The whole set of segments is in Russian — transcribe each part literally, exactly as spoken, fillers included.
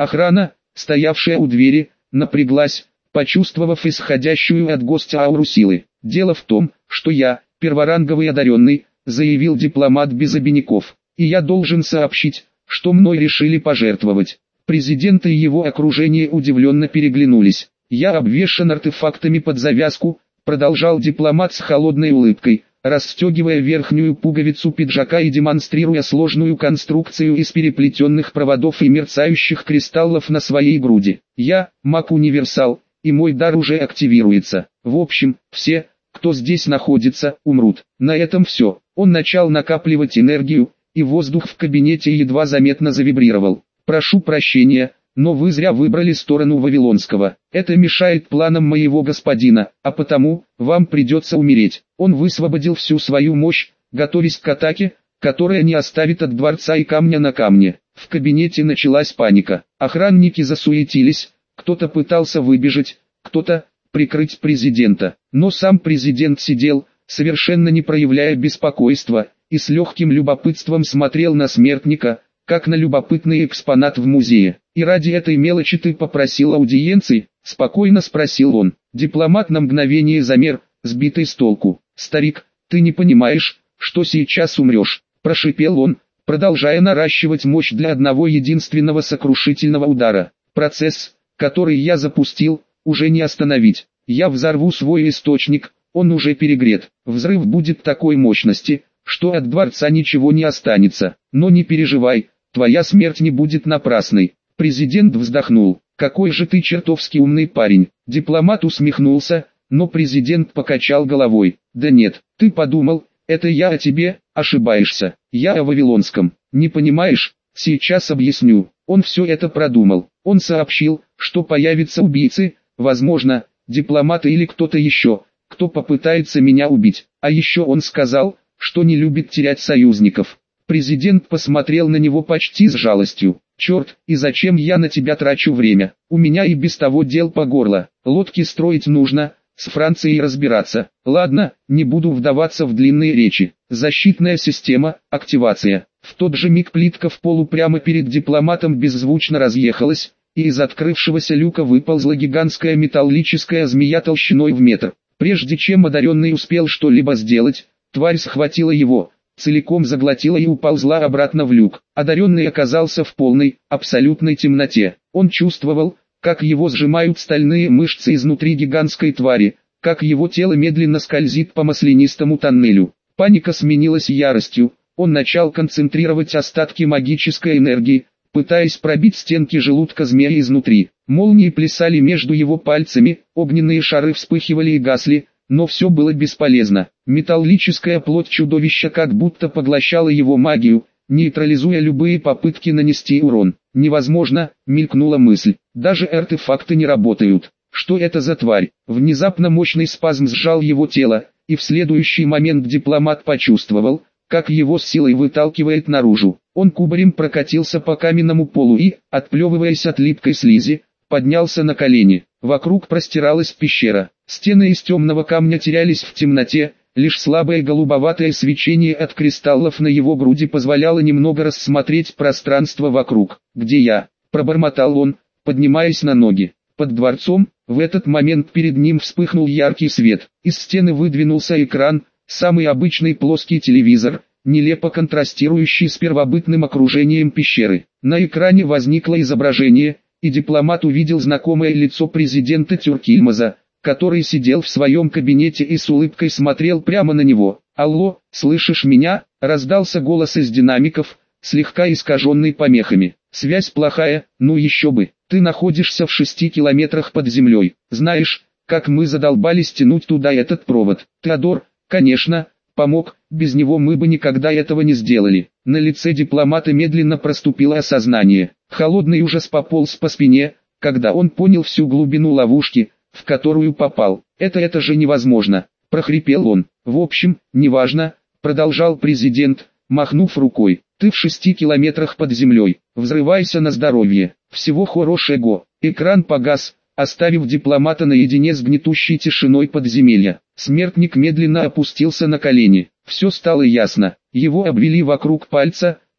Охрана, стоявшая у двери, напряглась, почувствовав исходящую от гостя ауру силы. «Дело в том, что я, перворанговый одаренный», — заявил дипломат без обиняков, — «и я должен сообщить, что мной решили пожертвовать». Президент и его окружение удивленно переглянулись. «Я обвешан артефактами под завязку», — продолжал дипломат с холодной улыбкой, расстегивая верхнюю пуговицу пиджака и демонстрируя сложную конструкцию из переплетенных проводов и мерцающих кристаллов на своей груди. «Я, маг-универсал, и мой дар уже активируется. В общем, все, кто здесь находится, умрут. На этом все». Он начал накапливать энергию, и воздух в кабинете едва заметно завибрировал. «Прошу прощения, но вы зря выбрали сторону Вавилонского. Это мешает планам моего господина, а потому, вам придется умереть». Он высвободил всю свою мощь, готовясь к атаке, которая не оставит от дворца и камня на камне. В кабинете началась паника. Охранники засуетились, кто-то пытался выбежать, кто-то прикрыть президента. Но сам президент сидел, совершенно не проявляя беспокойства, и с легким любопытством смотрел на смертника, как на любопытный экспонат в музее. «И ради этой мелочи ты попросил аудиенции?» — спокойно спросил он. Дипломат на мгновение замер, сбитый с толку. «Старик, ты не понимаешь, что сейчас умрешь», — прошипел он, продолжая наращивать мощь для одного единственного сокрушительного удара. «Процесс, который я запустил, уже не остановить. Я взорву свой источник, он уже перегрет. Взрыв будет такой мощности, что от дворца ничего не останется. Но не переживай, твоя смерть не будет напрасной». Президент вздохнул. «Какой же ты чертовски умный парень». Дипломат усмехнулся, но президент покачал головой. «Да нет, ты подумал, это я о тебе, ошибаешься. Я о Вавилонском. Не понимаешь? Сейчас объясню». Он все это продумал. Он сообщил, что появятся убийцы, возможно, дипломаты или кто-то еще, кто попытается меня убить. А еще он сказал, что не любит терять союзников. Президент посмотрел на него почти с жалостью. «Черт, и зачем я на тебя трачу время? У меня и без того дел по горло. Лодки строить нужно, с Францией разбираться. Ладно, не буду вдаваться в длинные речи. Защитная система, активация». В тот же миг плитка в полу прямо перед дипломатом беззвучно разъехалась, и из открывшегося люка выползла гигантская металлическая змея толщиной в метр. Прежде чем одаренный успел что-либо сделать, тварь схватила его, целиком заглотила и уползла обратно в люк. Одаренный оказался в полной, абсолютной темноте. Он чувствовал, как его сжимают стальные мышцы изнутри гигантской твари, как его тело медленно скользит по маслянистому тоннелю. Паника сменилась яростью, он начал концентрировать остатки магической энергии, пытаясь пробить стенки желудка змея изнутри. Молнии плясали между его пальцами, огненные шары вспыхивали и гасли, но все было бесполезно. Металлическая плоть чудовища как будто поглощала его магию, нейтрализуя любые попытки нанести урон. «Невозможно», — мелькнула мысль, — «даже артефакты не работают. Что это за тварь?» Внезапно мощный спазм сжал его тело, и в следующий момент дипломат почувствовал, как его с силой выталкивает наружу. Он кубарем прокатился по каменному полу и, отплевываясь от липкой слизи, поднялся на колени. Вокруг простиралась пещера. Стены из темного камня терялись в темноте, лишь слабое голубоватое свечение от кристаллов на его груди позволяло немного рассмотреть пространство вокруг. «Где я?» – пробормотал он, поднимаясь на ноги. Под дворцом, в этот момент перед ним вспыхнул яркий свет. Из стены выдвинулся экран, самый обычный плоский телевизор, нелепо контрастирующий с первобытным окружением пещеры. На экране возникло изображение, и дипломат увидел знакомое лицо президента Тюркильмаза, который сидел в своем кабинете и с улыбкой смотрел прямо на него. «Алло, слышишь меня?» – раздался голос из динамиков, слегка искаженный помехами. «Связь плохая, ну еще бы, ты находишься в шести километрах под землей. Знаешь, как мы задолбались тянуть туда этот провод. Теодор, конечно, помог, без него мы бы никогда этого не сделали». На лице дипломата медленно проступило осознание. Холодный ужас пополз по спине, когда он понял всю глубину ловушки, в которую попал. «Это это же невозможно», – прохрипел он. «В общем, неважно», – продолжал президент, махнув рукой. «Ты в шести километрах под землей. Взрывайся на здоровье. Всего хорошего». Экран погас, оставив дипломата наедине с гнетущей тишиной подземелья. Смертник медленно опустился на колени. Все стало ясно. Его обвели вокруг пальца,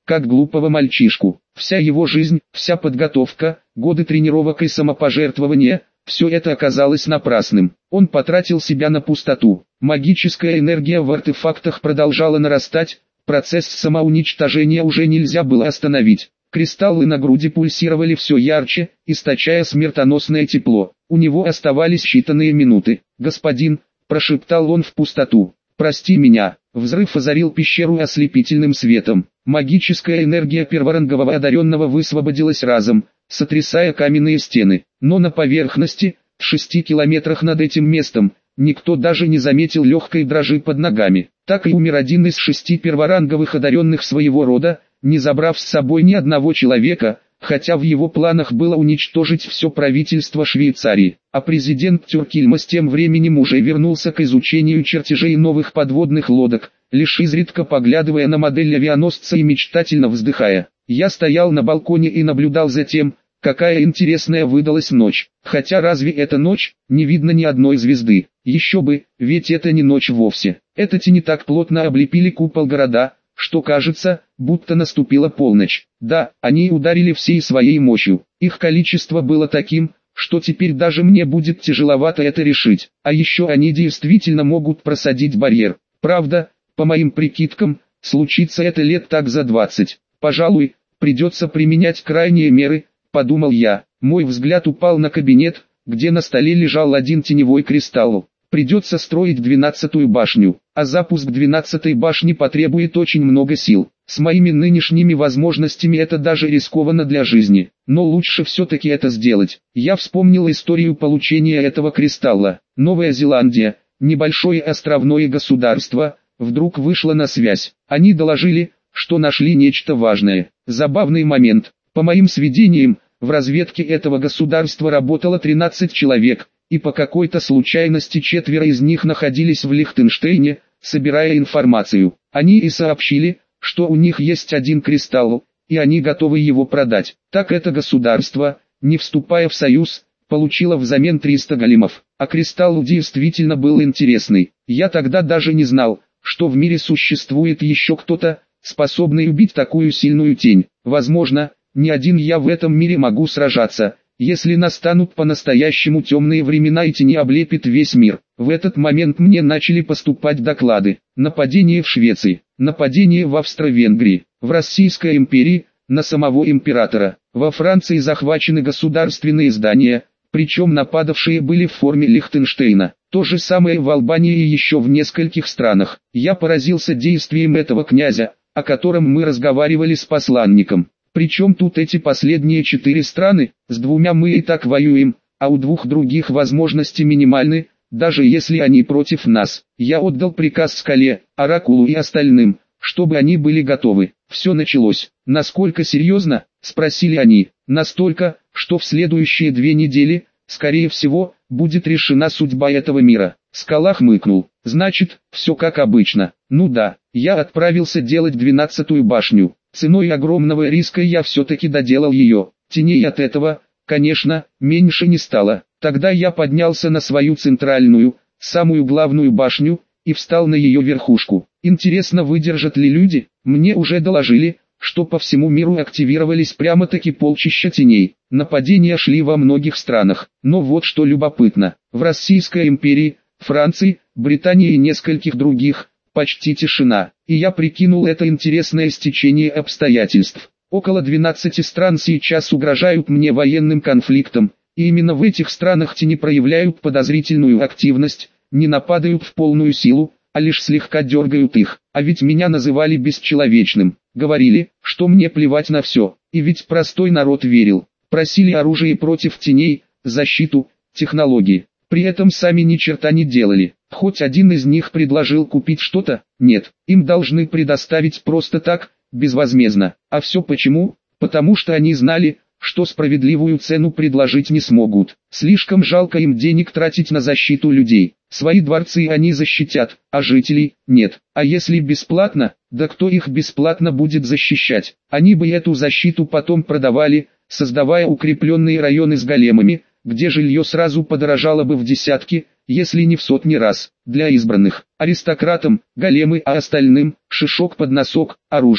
как глупого мальчишку. Вся его жизнь, вся подготовка, годы тренировок и самопожертвования – все это оказалось напрасным. Он потратил себя на пустоту. Магическая энергия в артефактах продолжала нарастать, процесс самоуничтожения уже нельзя было остановить. Кристаллы на груди пульсировали все ярче, источая смертоносное тепло. У него оставались считанные минуты. «Господин», – прошептал он в пустоту, – «прости меня». Взрыв озарил пещеру ослепительным светом. Магическая энергия перворангового одаренного высвободилась разом, сотрясая каменные стены. Но на поверхности, в шести километрах над этим местом, никто даже не заметил легкой дрожи под ногами. Так и умер один из шести перворанговых одаренных своего рода, не забрав с собой ни одного человека, хотя в его планах было уничтожить все правительство Швейцарии. А президент Тюркильмас тем временем уже вернулся к изучению чертежей новых подводных лодок, лишь изредка поглядывая на модель авианосца и мечтательно вздыхая. Я стоял на балконе и наблюдал за тем, какая интересная выдалась ночь. Хотя разве это ночь? Не видно ни одной звезды. Еще бы, ведь это не ночь вовсе. Это тени так плотно облепили купол города, что кажется, будто наступила полночь. Да, они ударили всей своей мощью. Их количество было таким, что теперь даже мне будет тяжеловато это решить. А еще они действительно могут просадить барьер. Правда, по моим прикидкам, случится это лет так за двадцать. Пожалуй, придется применять крайние меры, подумал я. Мой взгляд упал на кабинет, где на столе лежал один теневой кристалл. Придется строить двенадцатую башню, а запуск двенадцатой башни потребует очень много сил. С моими нынешними возможностями это даже рискованно для жизни, но лучше все-таки это сделать. Я вспомнил историю получения этого кристалла. Новая Зеландия, небольшое островное государство, вдруг вышла на связь. Они доложили, что нашли нечто важное. Забавный момент. По моим сведениям, в разведке этого государства работало тринадцать человек, и по какой-то случайности четверо из них находились в Лихтенштейне, собирая информацию. Они и сообщили, что у них есть один кристалл, и они готовы его продать. Так это государство, не вступая в союз, получило взамен триста големов. А кристалл действительно был интересный. Я тогда даже не знал, что в мире существует еще кто-то, способный убить такую сильную тень. Возможно, не один я в этом мире могу сражаться, если настанут по-настоящему темные времена и тени облепит весь мир. В этот момент мне начали поступать доклады. Нападение в Швеции, нападение в Австро-Венгрии, в Российской империи, на самого императора. Во Франции захвачены государственные здания, причем нападавшие были в форме Лихтенштейна. То же самое в Албании и еще в нескольких странах. Я поразился действием этого князя, о котором мы разговаривали с посланником. Причем тут эти последние четыре страны, с двумя мы и так воюем, а у двух других возможности минимальны, даже если они против нас. Я отдал приказ Скале, Оракулу и остальным, чтобы они были готовы. Все началось. Насколько серьезно? Спросили они. Настолько, что в следующие две недели, скорее всего, будет решена судьба этого мира. Скала хмыкнул. Значит, все как обычно. Ну да, я отправился делать двенадцатую башню. Ценой огромного риска я все-таки доделал ее. Теней от этого, конечно, меньше не стало. Тогда я поднялся на свою центральную, самую главную башню, и встал на ее верхушку. Интересно, выдержат ли люди? Мне уже доложили, что по всему миру активировались прямо-таки полчища теней. Нападения шли во многих странах. Но вот что любопытно. В Российской империи, Франции, Британии и нескольких других – почти тишина, и я прикинул это интересное стечение обстоятельств. Около двенадцати стран сейчас угрожают мне военным конфликтом, и именно в этих странах тени проявляют подозрительную активность, не нападают в полную силу, а лишь слегка дергают их. А ведь меня называли бесчеловечным, говорили, что мне плевать на все, и ведь простой народ верил. Просили оружие против теней, защиту, технологии. При этом сами ни черта не делали. Хоть один из них предложил купить что-то? Нет, им должны предоставить просто так, безвозмездно. А все почему? Потому что они знали, что справедливую цену предложить не смогут. Слишком жалко им денег тратить на защиту людей. Свои дворцы они защитят, а жителей – нет. А если бесплатно, да кто их бесплатно будет защищать? Они бы эту защиту потом продавали, создавая укрепленные районы с големами, где жилье сразу подорожало бы в десятки, если не в сотни раз. Для избранных, аристократам, големы, а остальным – шишок под носок, оружие.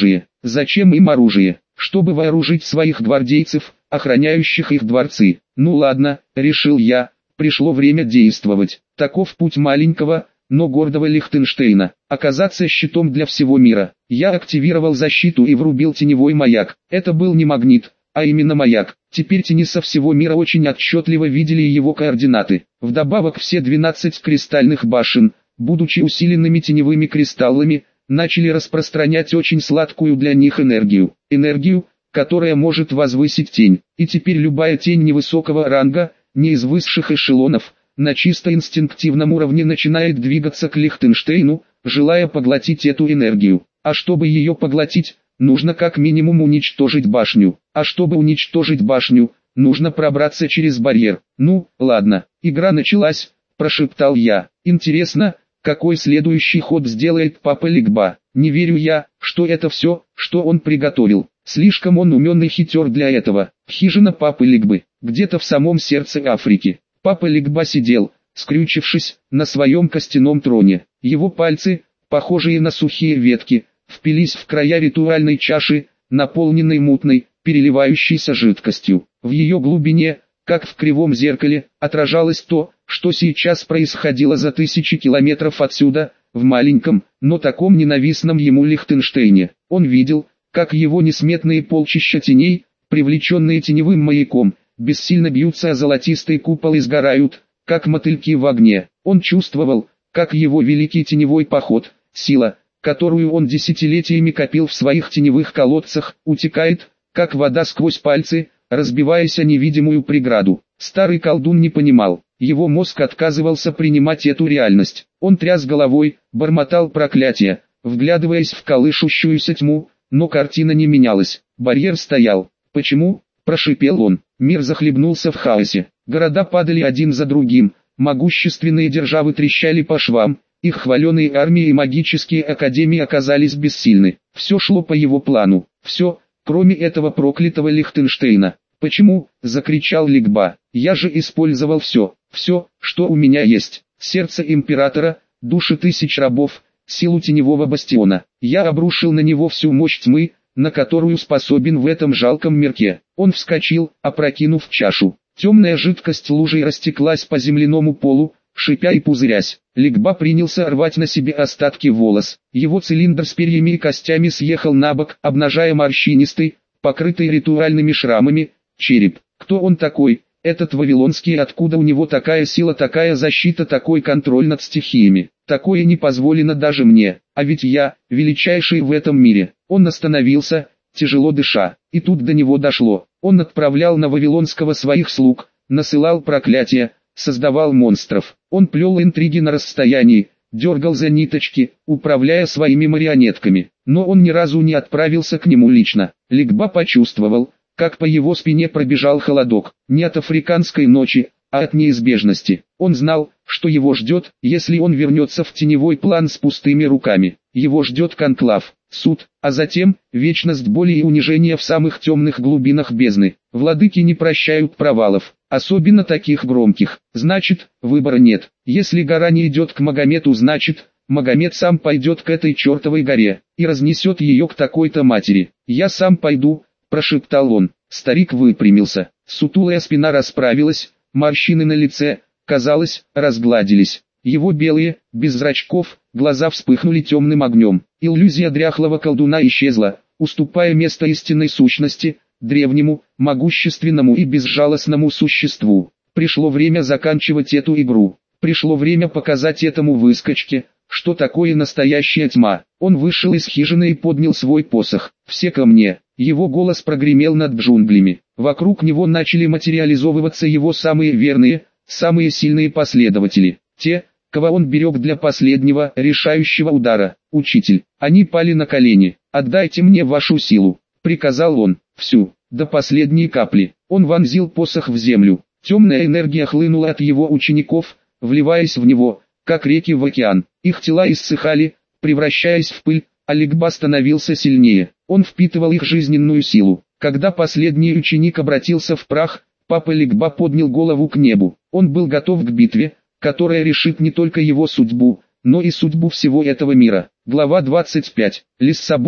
Зачем им оружие? Чтобы вооружить своих гвардейцев, охраняющих их дворцы. Ну ладно, решил я, пришло время действовать. Таков путь маленького, но гордого Лихтенштейна. Оказаться щитом для всего мира. Я активировал защиту и врубил теневой маяк. Это был не магнит, а именно маяк. Теперь тени со всего мира очень отчетливо видели его координаты. Вдобавок все двенадцать кристальных башен, будучи усиленными теневыми кристаллами, начали распространять очень сладкую для них энергию. Энергию, которая может возвысить тень. И теперь любая тень невысокого ранга, не из высших эшелонов, на чисто инстинктивном уровне начинает двигаться к Лихтенштейну, желая поглотить эту энергию. А чтобы ее поглотить, нужно как минимум уничтожить башню. А чтобы уничтожить башню, нужно пробраться через барьер. Ну, ладно, игра началась, прошептал я. Интересно, какой следующий ход сделает папа Лигба? Не верю я, что это все, что он приготовил. Слишком он умен и хитер для этого. Хижина папы Лигбы, где-то в самом сердце Африки. Папа Лигба сидел, скрючившись, на своем костяном троне. Его пальцы, похожие на сухие ветки, впились в края ритуальной чаши, наполненной мутной, переливающейся жидкостью. В ее глубине, как в кривом зеркале, отражалось то, что сейчас происходило за тысячи километров отсюда, в маленьком, но таком ненавистном ему Лихтенштейне. Он видел, как его несметные полчища теней, привлеченные теневым маяком, бессильно бьются о золотистый купол и сгорают, как мотыльки в огне. Он чувствовал, как его великий теневой поход, сила, которую он десятилетиями копил в своих теневых колодцах, утекает, как вода сквозь пальцы, разбиваясь о невидимую преграду. Старый колдун не понимал, его мозг отказывался принимать эту реальность. Он тряс головой, бормотал проклятия, вглядываясь в колышущуюся тьму, но картина не менялась. Барьер стоял. «Почему?» – прошипел он. Мир захлебнулся в хаосе. Города падали один за другим, могущественные державы трещали по швам, их хваленые армии и магические академии оказались бессильны. Все шло по его плану. Все, кроме этого проклятого Лихтенштейна. «Почему?» – закричал Лигба. «Я же использовал все, все, что у меня есть. Сердце императора, души тысяч рабов, силу теневого бастиона. Я обрушил на него всю мощь тьмы, на которую способен в этом жалком мирке». Он вскочил, опрокинув чашу. Темная жидкость лужей растеклась по земляному полу, шипя и пузырясь. Лигба принялся рвать на себе остатки волос. Его цилиндр с перьями и костями съехал на бок, обнажая морщинистый, покрытый ритуальными шрамами, череп. Кто он такой, этот вавилонский, откуда у него такая сила, такая защита, такой контроль над стихиями? Такое не позволено даже мне, а ведь я, величайший в этом мире. Он остановился, тяжело дыша, и тут до него дошло. Он отправлял на Вавилонского своих слуг, насылал проклятия, создавал монстров. Он плел интриги на расстоянии, дергал за ниточки, управляя своими марионетками. Но он ни разу не отправился к нему лично. Лигба почувствовал, как по его спине пробежал холодок, не от африканской ночи, а от неизбежности. Он знал, что его ждет, если он вернется в теневой план с пустыми руками. Его ждет конклав, суд, а затем вечность боли и унижения в самых темных глубинах бездны. Владыки не прощают провалов, особенно таких громких. Значит, выбора нет. Если гора не идет к Магомету, значит, Магомед сам пойдет к этой чертовой горе и разнесет ее к такой-то матери. «Я сам пойду», – прошептал он. Старик выпрямился, сутулая спина расправилась, морщины на лице, казалось, разгладились. Его белые, без зрачков, глаза вспыхнули темным огнем. Иллюзия дряхлого колдуна исчезла, уступая место истинной сущности, древнему, могущественному и безжалостному существу. Пришло время заканчивать эту игру. Пришло время показать этому выскочке, что такое настоящая тьма. Он вышел из хижины и поднял свой посох. «Все ко мне!» Его голос прогремел над джунглями. Вокруг него начали материализовываться его самые верные, самые сильные последователи. Те, кого он берег для последнего, решающего удара. «Учитель!» Они пали на колени. «Отдайте мне вашу силу!» — приказал он. «Всю, до последней капли». Он вонзил посох в землю. Темная энергия хлынула от его учеников, вливаясь в него, как реки в океан. Их тела иссыхали, превращаясь в пыль, а Лигба становился сильнее. Он впитывал их жизненную силу. Когда последний ученик обратился в прах, папа Лигба поднял голову к небу. Он был готов к битве, которая решит не только его судьбу, но и судьбу всего этого мира. Глава двадцать пять. Лиссабон,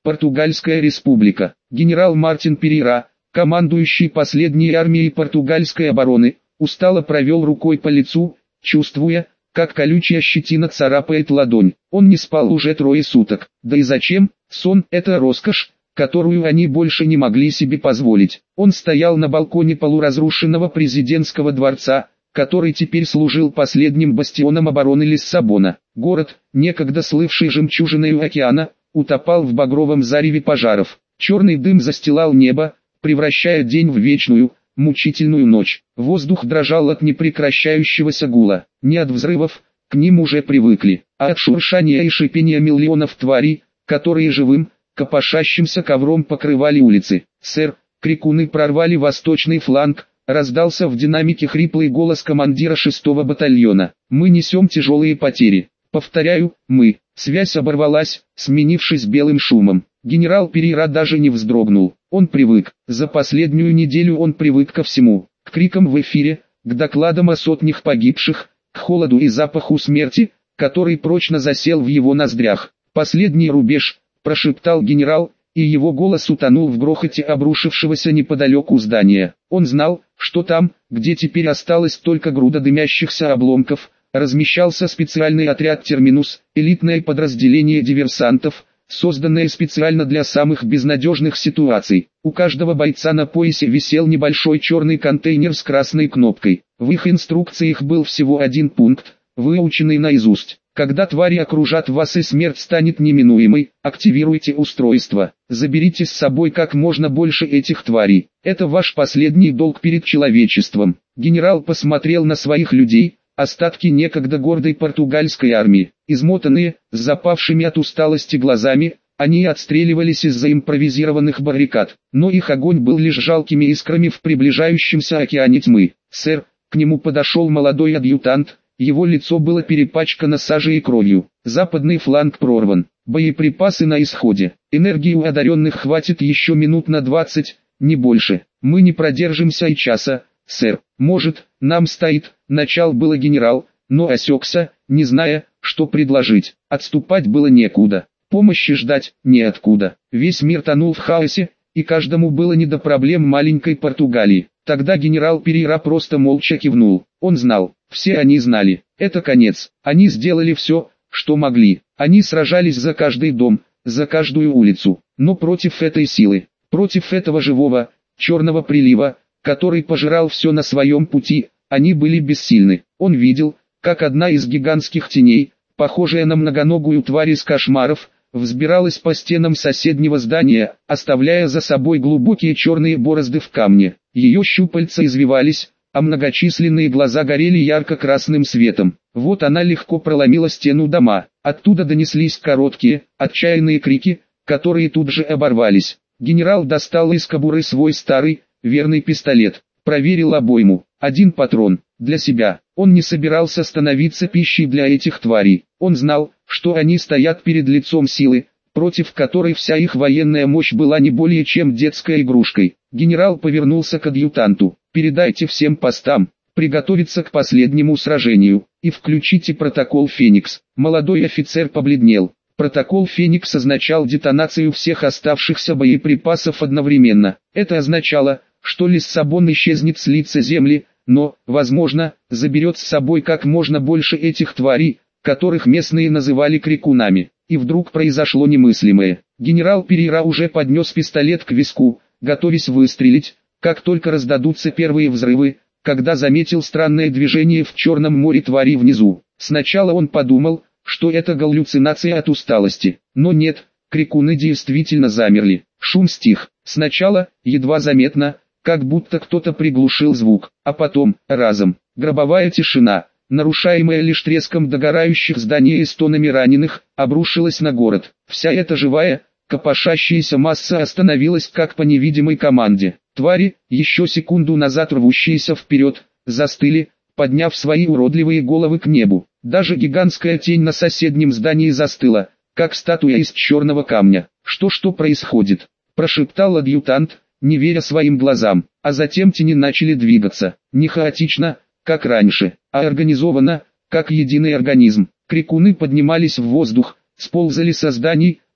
Португальская республика. Генерал Мартин Перейра, командующий последней армией португальской обороны, устало провел рукой по лицу, чувствуя, как колючая щетина царапает ладонь. Он не спал уже трое суток. Да и зачем? Сон – это роскошь, которую они больше не могли себе позволить. Он стоял на балконе полуразрушенного президентского дворца, который теперь служил последним бастионом обороны Лиссабона. Город, некогда слывший жемчужиной океана, утопал в багровом зареве пожаров. Черный дым застилал небо, превращая день в вечную, мучительную ночь. Воздух дрожал от непрекращающегося гула. Не от взрывов, к ним уже привыкли, а от шуршания и шипения миллионов тварей, которые живым, копошащимся ковром покрывали улицы. «Сэр, крикуны прорвали восточный фланг», раздался в динамике хриплый голос командира шестого батальона. «Мы несем тяжелые потери. Повторяю, мы». Связь оборвалась, сменившись белым шумом. Генерал Перейра даже не вздрогнул. Он привык. За последнюю неделю он привык ко всему. К крикам в эфире, к докладам о сотнях погибших, к холоду и запаху смерти, который прочно засел в его ноздрях. «Последний рубеж», – прошептал генерал, и его голос утонул в грохоте обрушившегося неподалеку здания. Он знал, что там, где теперь осталась только груда дымящихся обломков, размещался специальный отряд «Терминус», элитное подразделение диверсантов, созданное специально для самых безнадежных ситуаций. У каждого бойца на поясе висел небольшой черный контейнер с красной кнопкой. В их инструкциях был всего один пункт, выученный наизусть. Когда твари окружат вас и смерть станет неминуемой, активируйте устройство. Заберите с собой как можно больше этих тварей. Это ваш последний долг перед человечеством. Генерал посмотрел на своих людей, остатки некогда гордой португальской армии. Измотанные, с запавшими от усталости глазами, они отстреливались из-за импровизированных баррикад. Но их огонь был лишь жалкими искрами в приближающемся океане тьмы. «Сэр», к нему подошел молодой адъютант. Его лицо было перепачкано сажей и кровью. Западный фланг прорван. Боеприпасы на исходе. Энергии у одаренных хватит еще минут на двадцать, не больше. Мы не продержимся и часа, сэр. Может, нам стоит, начал было генерал, но осекся, не зная, что предложить. Отступать было некуда. Помощи ждать неоткуда. Весь мир тонул в хаосе, и каждому было не до проблем маленькой Португалии. Тогда генерал Перейра просто молча кивнул. Он знал, все они знали, это конец. Они сделали все, что могли. Они сражались за каждый дом, за каждую улицу. Но против этой силы, против этого живого, черного прилива, который пожирал все на своем пути, они были бессильны. Он видел, как одна из гигантских теней, похожая на многоногую тварь из кошмаров, взбиралась по стенам соседнего здания, оставляя за собой глубокие черные борозды в камне. Ее щупальца извивались, а многочисленные глаза горели ярко-красным светом. Вот она легко проломила стену дома. Оттуда донеслись короткие, отчаянные крики, которые тут же оборвались. Генерал достал из кобуры свой старый, верный пистолет. Проверил обойму. Один патрон. Для себя. Он не собирался становиться пищей для этих тварей. Он знал, что они стоят перед лицом силы, против которой вся их военная мощь была не более чем детской игрушкой. Генерал повернулся к адъютанту. «Передайте всем постам, приготовиться к последнему сражению, и включите протокол «Феникс». Молодой офицер побледнел. Протокол «Феникс» означал детонацию всех оставшихся боеприпасов одновременно. Это означало, что Лиссабон исчезнет с лица земли, но, возможно, заберет с собой как можно больше этих тварей, которых местные называли крикунами. И вдруг произошло немыслимое. Генерал Перейра уже поднес пистолет к виску, готовясь выстрелить, как только раздадутся первые взрывы, когда заметил странное движение в Черном море твари внизу. Сначала он подумал, что это галлюцинация от усталости. Но нет, крикуны действительно замерли. Шум стих. Сначала, едва заметно, как будто кто-то приглушил звук, а потом, разом, гробовая тишина, нарушаемая лишь треском догорающих зданий и стонами раненых, обрушилась на город. Вся эта живая, копошащаяся масса остановилась как по невидимой команде. Твари, еще секунду назад рвущиеся вперед, застыли, подняв свои уродливые головы к небу. Даже гигантская тень на соседнем здании застыла, как статуя из черного камня. «Что-что происходит?» – прошептал адъютант, не веря своим глазам. А затем тени начали двигаться, не хаотично, как раньше, а организованно, как единый организм. Крикуны поднимались в воздух, сползали со зданий,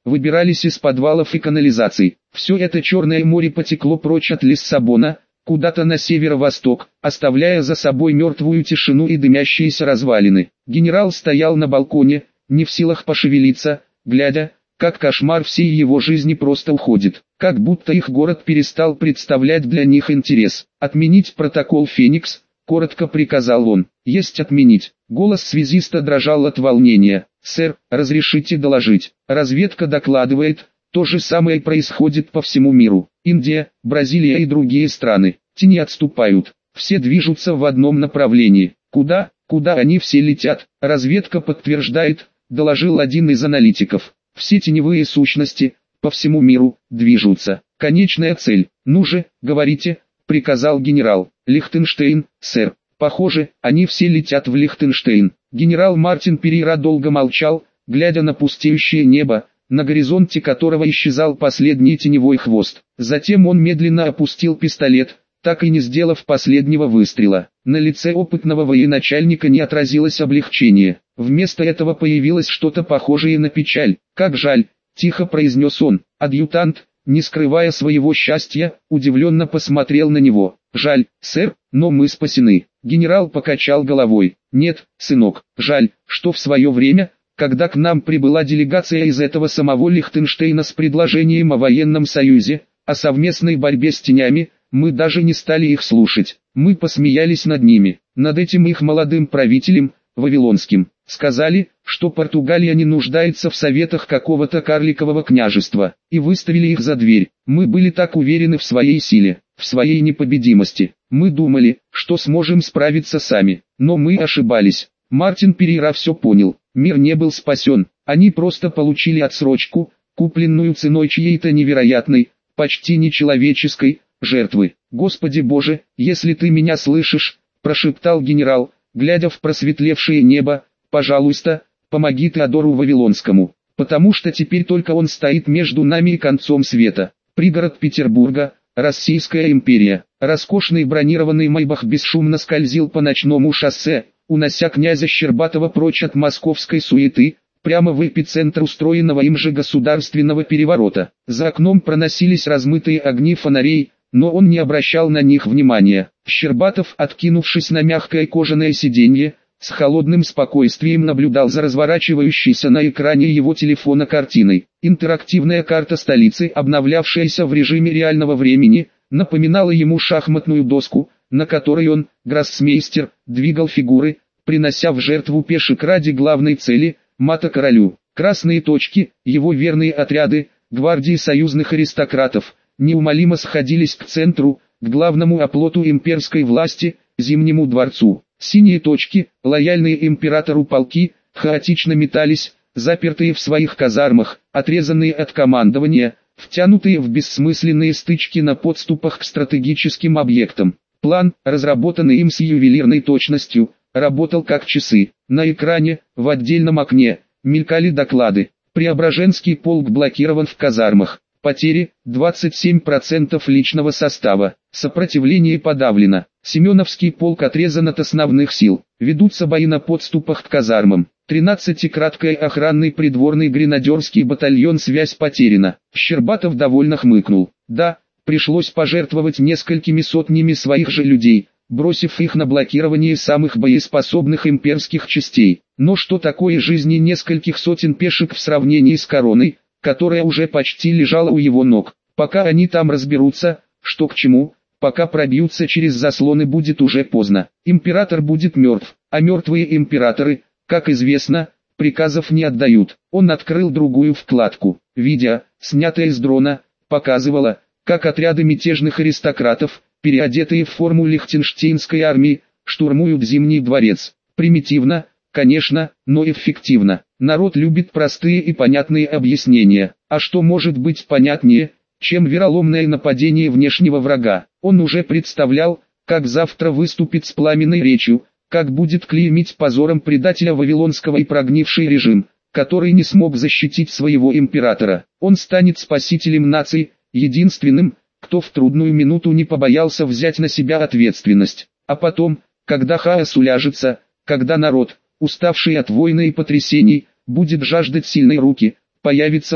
выбирались из подвалов и канализаций. Все это Черное море потекло прочь от Лиссабона, куда-то на северо-восток, оставляя за собой мертвую тишину и дымящиеся развалины. Генерал стоял на балконе, не в силах пошевелиться, глядя, как кошмар всей его жизни просто уходит, как будто их город перестал представлять для них интерес. «Отменить протокол «Феникс», — коротко приказал он. «Есть отменить». Голос связиста дрожал от волнения. «Сэр, разрешите доложить?» Разведка докладывает, то же самое происходит по всему миру. Индия, Бразилия и другие страны. Тени отступают. Все движутся в одном направлении. Куда? Куда они все летят? Разведка подтверждает, доложил один из аналитиков. Все теневые сущности, по всему миру, движутся. Конечная цель. Ну же, говорите, приказал генерал. Лихтенштейн, сэр. Похоже, они все летят в Лихтенштейн. Генерал Мартин Перейра долго молчал, глядя на пустеющее небо, на горизонте которого исчезал последний теневой хвост. Затем он медленно опустил пистолет, так и не сделав последнего выстрела. На лице опытного военачальника не отразилось облегчение. Вместо этого появилось что-то похожее на печаль. «Как жаль», — тихо произнес он. Адъютант, не скрывая своего счастья, удивленно посмотрел на него. «Жаль, сэр, но мы спасены». Генерал покачал головой. «Нет, сынок, жаль, что в свое время, когда к нам прибыла делегация из этого самого Лихтенштейна с предложением о военном союзе, о совместной борьбе с тенями, мы даже не стали их слушать. Мы посмеялись над ними, над этим их молодым правителем, Вавилонским. Сказали, что Португалия не нуждается в советах какого-то карликового княжества, и выставили их за дверь. Мы были так уверены в своей силе, в своей непобедимости. Мы думали, что сможем справиться сами, но мы ошибались». Мартин Перейра все понял. Мир не был спасен, они просто получили отсрочку, купленную ценой чьей-то невероятной, почти нечеловеческой, жертвы. «Господи Боже, если ты меня слышишь», — прошептал генерал, глядя в просветлевшее небо, «пожалуйста, помоги Теодору Вавилонскому, потому что теперь только он стоит между нами и концом света». Пригород Петербурга, Российская империя. Роскошный бронированный майбах бесшумно скользил по ночному шоссе, унося князя Щербатова прочь от московской суеты, прямо в эпицентр устроенного им же государственного переворота. За окном проносились размытые огни фонарей, но он не обращал на них внимания. Щербатов, откинувшись на мягкое кожаное сиденье, с холодным спокойствием наблюдал за разворачивающейся на экране его телефона картиной. Интерактивная карта столицы, обновлявшаяся в режиме реального времени, напоминала ему шахматную доску, на которой он, гроссмейстер, двигал фигуры, принося в жертву пешек ради главной цели – мата королю. Красные точки, его верные отряды, гвардии союзных аристократов, неумолимо сходились к центру, к главному оплоту имперской власти – Зимнему дворцу. Синие точки, лояльные императору полки, хаотично метались, запертые в своих казармах, отрезанные от командования, втянутые в бессмысленные стычки на подступах к стратегическим объектам. План, разработанный им с ювелирной точностью, работал как часы. На экране, в отдельном окне, мелькали доклады. Преображенский полк блокирован в казармах. Потери – двадцать семь процентов личного состава. Сопротивление подавлено. Семеновский полк отрезан от основных сил. Ведутся бои на подступах к казармам. тринадцатикратный охранный придворный гренадерский батальон «Связь» потеряна. Щербатов довольно хмыкнул. Да, пришлось пожертвовать несколькими сотнями своих же людей, бросив их на блокирование самых боеспособных имперских частей. Но что такое жизни нескольких сотен пешек в сравнении с короной, которая уже почти лежала у его ног? Пока они там разберутся, что к чему, пока пробьются через заслоны, будет уже поздно. Император будет мертв, а мертвые императоры, как известно, приказов не отдают. Он открыл другую вкладку. Видео, снятое с дрона, показывало, как отряды мятежных аристократов, переодетые в форму Лихтенштейнской армии, штурмуют Зимний дворец. Примитивно, конечно, но эффективно. Народ любит простые и понятные объяснения. А что может быть понятнее, чем вероломное нападение внешнего врага? Он уже представлял, как завтра выступит с пламенной речью, как будет клеймить позором предателя вавилонского и прогнивший режим, который не смог защитить своего императора. Он станет спасителем наций, единственным, кто в трудную минуту не побоялся взять на себя ответственность. А потом, когда хаос уляжется, когда народ, уставший от войны и потрясений, будет жаждать сильной руки, появится он,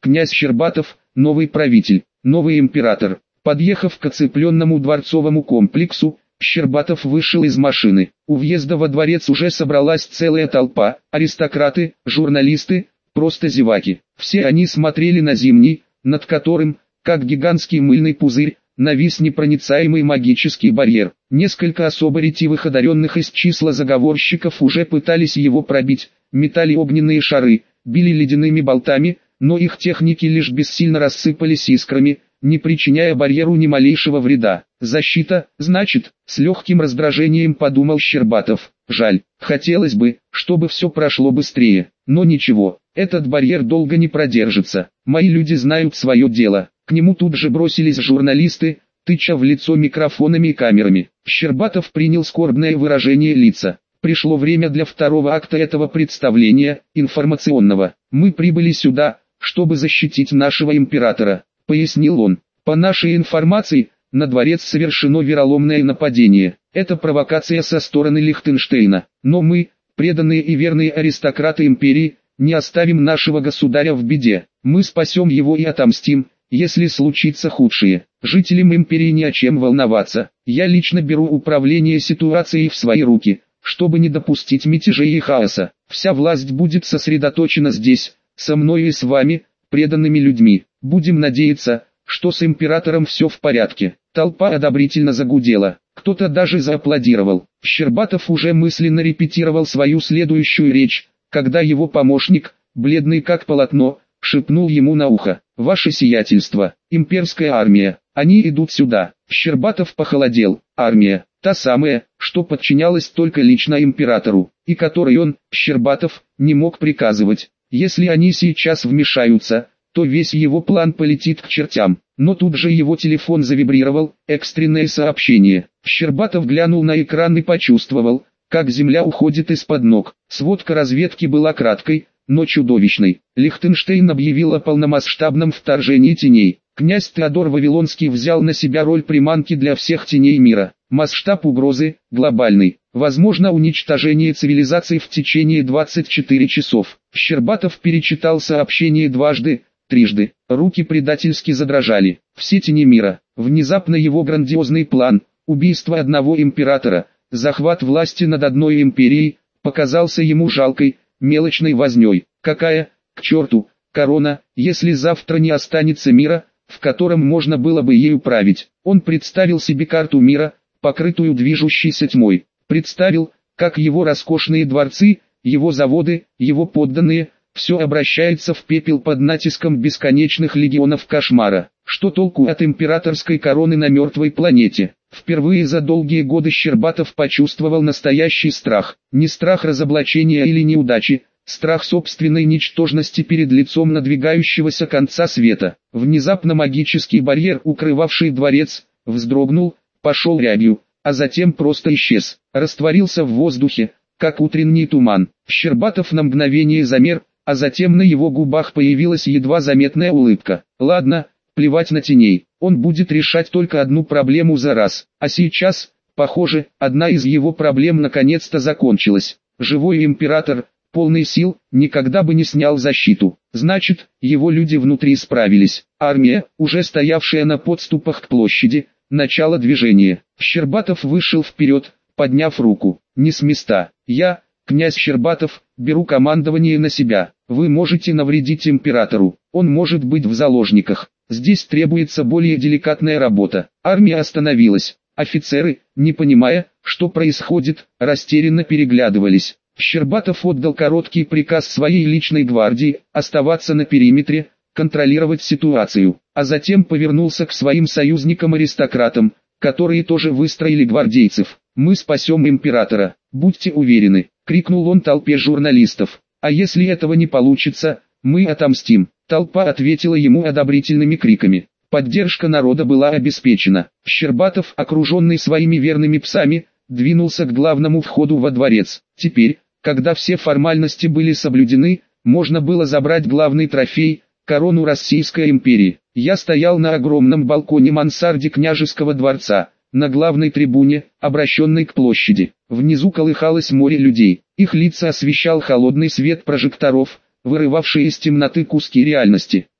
князь Щербатов, новый правитель, новый император. Подъехав к оцепленному дворцовому комплексу, Щербатов вышел из машины. У въезда во дворец уже собралась целая толпа, аристократы, журналисты, просто зеваки. Все они смотрели на Зимний, над которым, как гигантский мыльный пузырь, навис непроницаемый магический барьер. Несколько особо ретивых одаренных из числа заговорщиков уже пытались его пробить, метали огненные шары, били ледяными болтами, но их техники лишь бессильно рассыпались искрами, не причиняя барьеру ни малейшего вреда. Защита, значит, с легким раздражением подумал Щербатов. Жаль, хотелось бы, чтобы все прошло быстрее, но ничего, этот барьер долго не продержится. Мои люди знают свое дело. К нему тут же бросились журналисты, тыча в лицо микрофонами и камерами. Щербатов принял скорбное выражение лица. Пришло время для второго акта этого представления, информационного. Мы прибыли сюда, чтобы защитить нашего императора, пояснил он. По нашей информации, на дворец совершено вероломное нападение. Это провокация со стороны Лихтенштейна. Но мы, преданные и верные аристократы империи, не оставим нашего государя в беде. Мы спасем его и отомстим, если случится худшее. Жителям империи не о чем волноваться. Я лично беру управление ситуацией в свои руки, чтобы не допустить мятежей и хаоса. Вся власть будет сосредоточена здесь, со мной и с вами, преданными людьми. Будем надеяться, что с императором все в порядке. Толпа одобрительно загудела. Кто-то даже зааплодировал. Щербатов уже мысленно репетировал свою следующую речь, когда его помощник, бледный как полотно, шепнул ему на ухо: «Ваше сиятельство, имперская армия, они идут сюда». Щербатов похолодел. Армия, та самая, что подчинялась только лично императору, и которой он, Щербатов, не мог приказывать. Если они сейчас вмешаются, то весь его план полетит к чертям. Но тут же его телефон завибрировал, экстренное сообщение. Щербатов глянул на экран и почувствовал, как земля уходит из-под ног. Сводка разведки была краткой, но чудовищной. Лихтенштейн объявил о полномасштабном вторжении теней. Князь Теодор Вавилонский взял на себя роль приманки для всех теней мира. Масштаб угрозы – глобальный. Возможно уничтожение цивилизаций в течение двадцати четырёх часов. Щербатов перечитал сообщение дважды, трижды. Руки предательски задрожали. Все тени мира. Внезапно его грандиозный план, убийство одного императора, захват власти над одной империей, показался ему жалкой, мелочной вознёй. Какая, к черту, корона, если завтра не останется мира, в котором можно было бы ею править? Он представил себе карту мира, покрытую движущейся тьмой. Представил, как его роскошные дворцы, его заводы, его подданные, все обращается в пепел под натиском бесконечных легионов кошмара. Что толку от императорской короны на мертвой планете? Впервые за долгие годы Щербатов почувствовал настоящий страх. Не страх разоблачения или неудачи, страх собственной ничтожности перед лицом надвигающегося конца света. Внезапно магический барьер, укрывавший дворец, вздрогнул, пошел рябью, а затем просто исчез, растворился в воздухе, как утренний туман. Щербатов на мгновение замер, а затем на его губах появилась едва заметная улыбка. Ладно, плевать на теней, он будет решать только одну проблему за раз. А сейчас, похоже, одна из его проблем наконец-то закончилась. Живой император, полный сил, никогда бы не снял защиту. Значит, его люди внутри справились. Армия, уже стоявшая на подступах к площади, начало движения. Щербатов вышел вперед, подняв руку. Не с места. Я, князь Щербатов, беру командование на себя. Вы можете навредить императору. Он может быть в заложниках. Здесь требуется более деликатная работа. Армия остановилась. Офицеры, не понимая, что происходит, растерянно переглядывались. Щербатов отдал короткий приказ своей личной гвардии оставаться на периметре, контролировать ситуацию, а затем повернулся к своим союзникам-аристократам, которые тоже выстроили гвардейцев. «Мы спасем императора, будьте уверены», — крикнул он толпе журналистов. «А если этого не получится, мы отомстим». Толпа ответила ему одобрительными криками. Поддержка народа была обеспечена. Щербатов, окруженный своими верными псами, двинулся к главному входу во дворец. Теперь, когда все формальности были соблюдены, можно было забрать главный трофей – корону Российской империи. Я стоял на огромном балконе мансарде княжеского дворца, на главной трибуне, обращенной к площади. Внизу колыхалось море людей. Их лица освещал холодный свет прожекторов, вырывавшие из темноты куски реальности.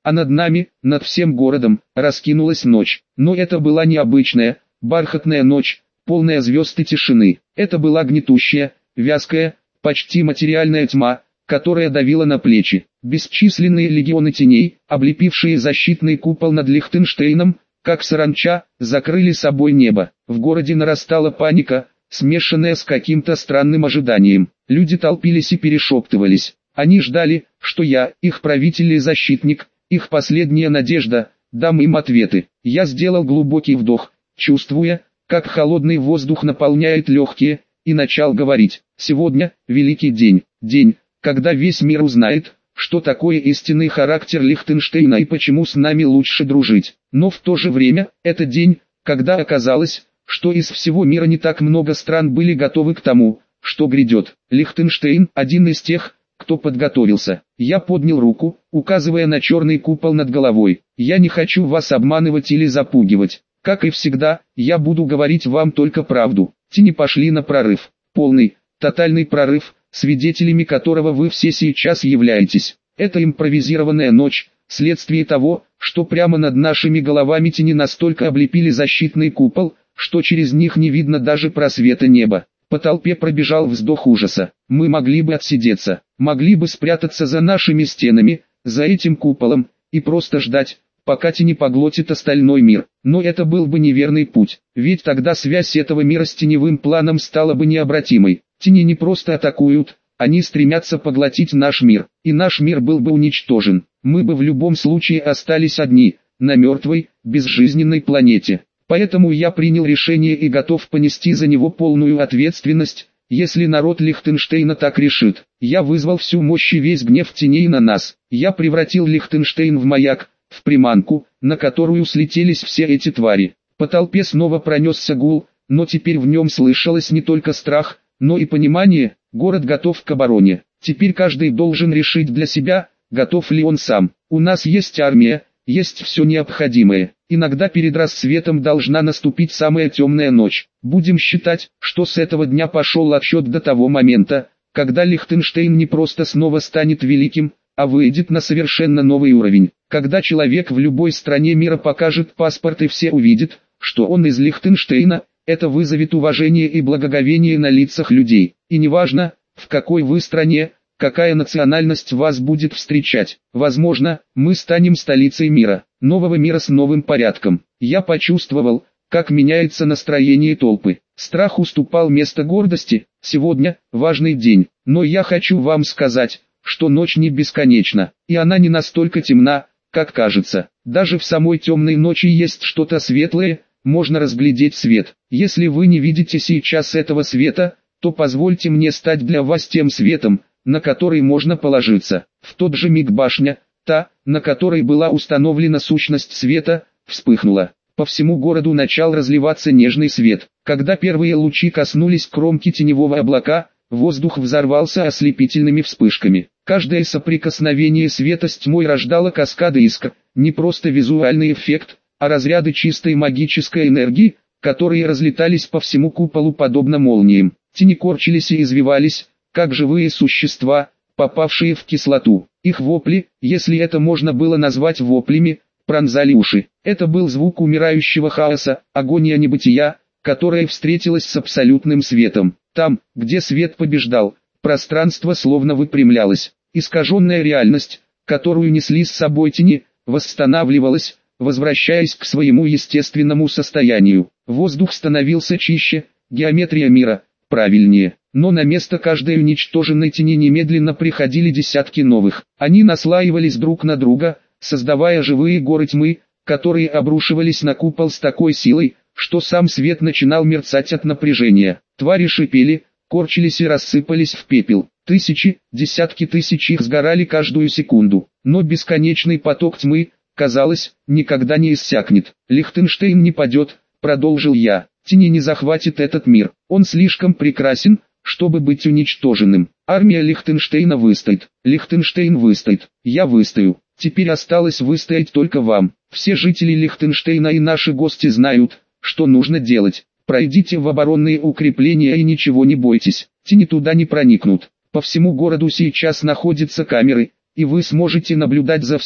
а над нами, над всем городом, раскинулась ночь. Но это была необычная, бархатная ночь, полная звезд и тишины. Это была гнетущая, вязкая, почти материальная тьма, которая давила на плечи. Бесчисленные легионы теней, облепившие защитный купол над Лихтенштейном, как саранча, закрыли собой небо. В городе нарастала паника, смешанная с каким-то странным ожиданием. Люди толпились и перешептывались. Они ждали, что я, их правитель и защитник, их последняя надежда, дам им ответы. Я сделал глубокий вдох, чувствуя, как холодный воздух наполняет легкие, и начал говорить. Сегодня – великий день, день, когда весь мир узнает, что такое истинный характер Лихтенштейна и почему с нами лучше дружить. Но в то же время, это день, когда оказалось, что из всего мира не так много стран были готовы к тому, что грядет. Лихтенштейн – один из тех, кто подготовился. Я поднял руку, указывая на черный купол над головой. Я не хочу вас обманывать или запугивать. Как и всегда, я буду говорить вам только правду. Тени пошли на прорыв. Полный, тотальный прорыв, свидетелями которого вы все сейчас являетесь. Это импровизированная ночь, следствие того, что прямо над нашими головами тени настолько облепили защитный купол, что через них не видно даже просвета неба. По толпе пробежал вздох ужаса. Мы могли бы отсидеться, могли бы спрятаться за нашими стенами, за этим куполом, и просто ждать, пока тени поглотит остальной мир. Но это был бы неверный путь, ведь тогда связь этого мира с теневым планом стала бы необратимой. Тени не просто атакуют, они стремятся поглотить наш мир, и наш мир был бы уничтожен. Мы бы в любом случае остались одни, на мертвой, безжизненной планете. Поэтому я принял решение и готов понести за него полную ответственность, если народ Лихтенштейна так решит. Я вызвал всю мощь и весь гнев теней на нас. Я превратил Лихтенштейн в маяк, в приманку, на которую слетелись все эти твари. По толпе снова пронесся гул, но теперь в нем слышалось не только страх, но и понимание, город готов к обороне. Теперь каждый должен решить для себя, готов ли он сам. У нас есть армия, есть все необходимое. Иногда перед рассветом должна наступить самая темная ночь. Будем считать, что с этого дня пошел отсчет до того момента, когда Лихтенштейн не просто снова станет великим, а выйдет на совершенно новый уровень. Когда человек в любой стране мира покажет паспорт и все увидят, что он из Лихтенштейна, это вызовет уважение и благоговение на лицах людей. И неважно, в какой вы стране, какая национальность вас будет встречать. Возможно, мы станем столицей мира, нового мира с новым порядком. Я почувствовал, как меняется настроение толпы. Страх уступал место гордости. Сегодня важный день, но я хочу вам сказать, что ночь не бесконечна, и она не настолько темна, как кажется. Даже в самой темной ночи есть что-то светлое, можно разглядеть свет. Если вы не видите сейчас этого света, то позвольте мне стать для вас тем светом, на который можно положиться. В тот же миг башня, та, на которой была установлена сущность света, вспыхнула. По всему городу начал разливаться нежный свет. Когда первые лучи коснулись кромки теневого облака, воздух взорвался ослепительными вспышками. Каждое соприкосновение света с тьмой рождало каскады искр, не просто визуальный эффект, а разряды чистой магической энергии, которые разлетались по всему куполу подобно молниям. Тени корчились и извивались, как живые существа, попавшие в кислоту. Их вопли, если это можно было назвать воплями, пронзали уши. Это был звук умирающего хаоса, агония небытия, которая встретилась с абсолютным светом. Там, где свет побеждал, пространство словно выпрямлялось. Искаженная реальность, которую несли с собой тени, восстанавливалась, возвращаясь к своему естественному состоянию. Воздух становился чище, геометрия мира правильнее. Но на место каждой уничтоженной тени немедленно приходили десятки новых. Они наслаивались друг на друга, создавая живые горы тьмы, которые обрушивались на купол с такой силой, что сам свет начинал мерцать от напряжения. Твари шипели, корчились и рассыпались в пепел. Тысячи, десятки тысяч их сгорали каждую секунду. Но бесконечный поток тьмы, казалось, никогда не иссякнет. Лихтенштейн не падет, продолжил я. Тени не захватит этот мир. Он слишком прекрасен, чтобы быть уничтоженным. Армия Лихтенштейна выстоит. Лихтенштейн выстоит. Я выстою. Теперь осталось выстоять только вам. Все жители Лихтенштейна и наши гости знают, что нужно делать. Пройдите в оборонные укрепления и ничего не бойтесь. Тени туда не проникнут. По всему городу сейчас находятся камеры, и вы сможете наблюдать за всем,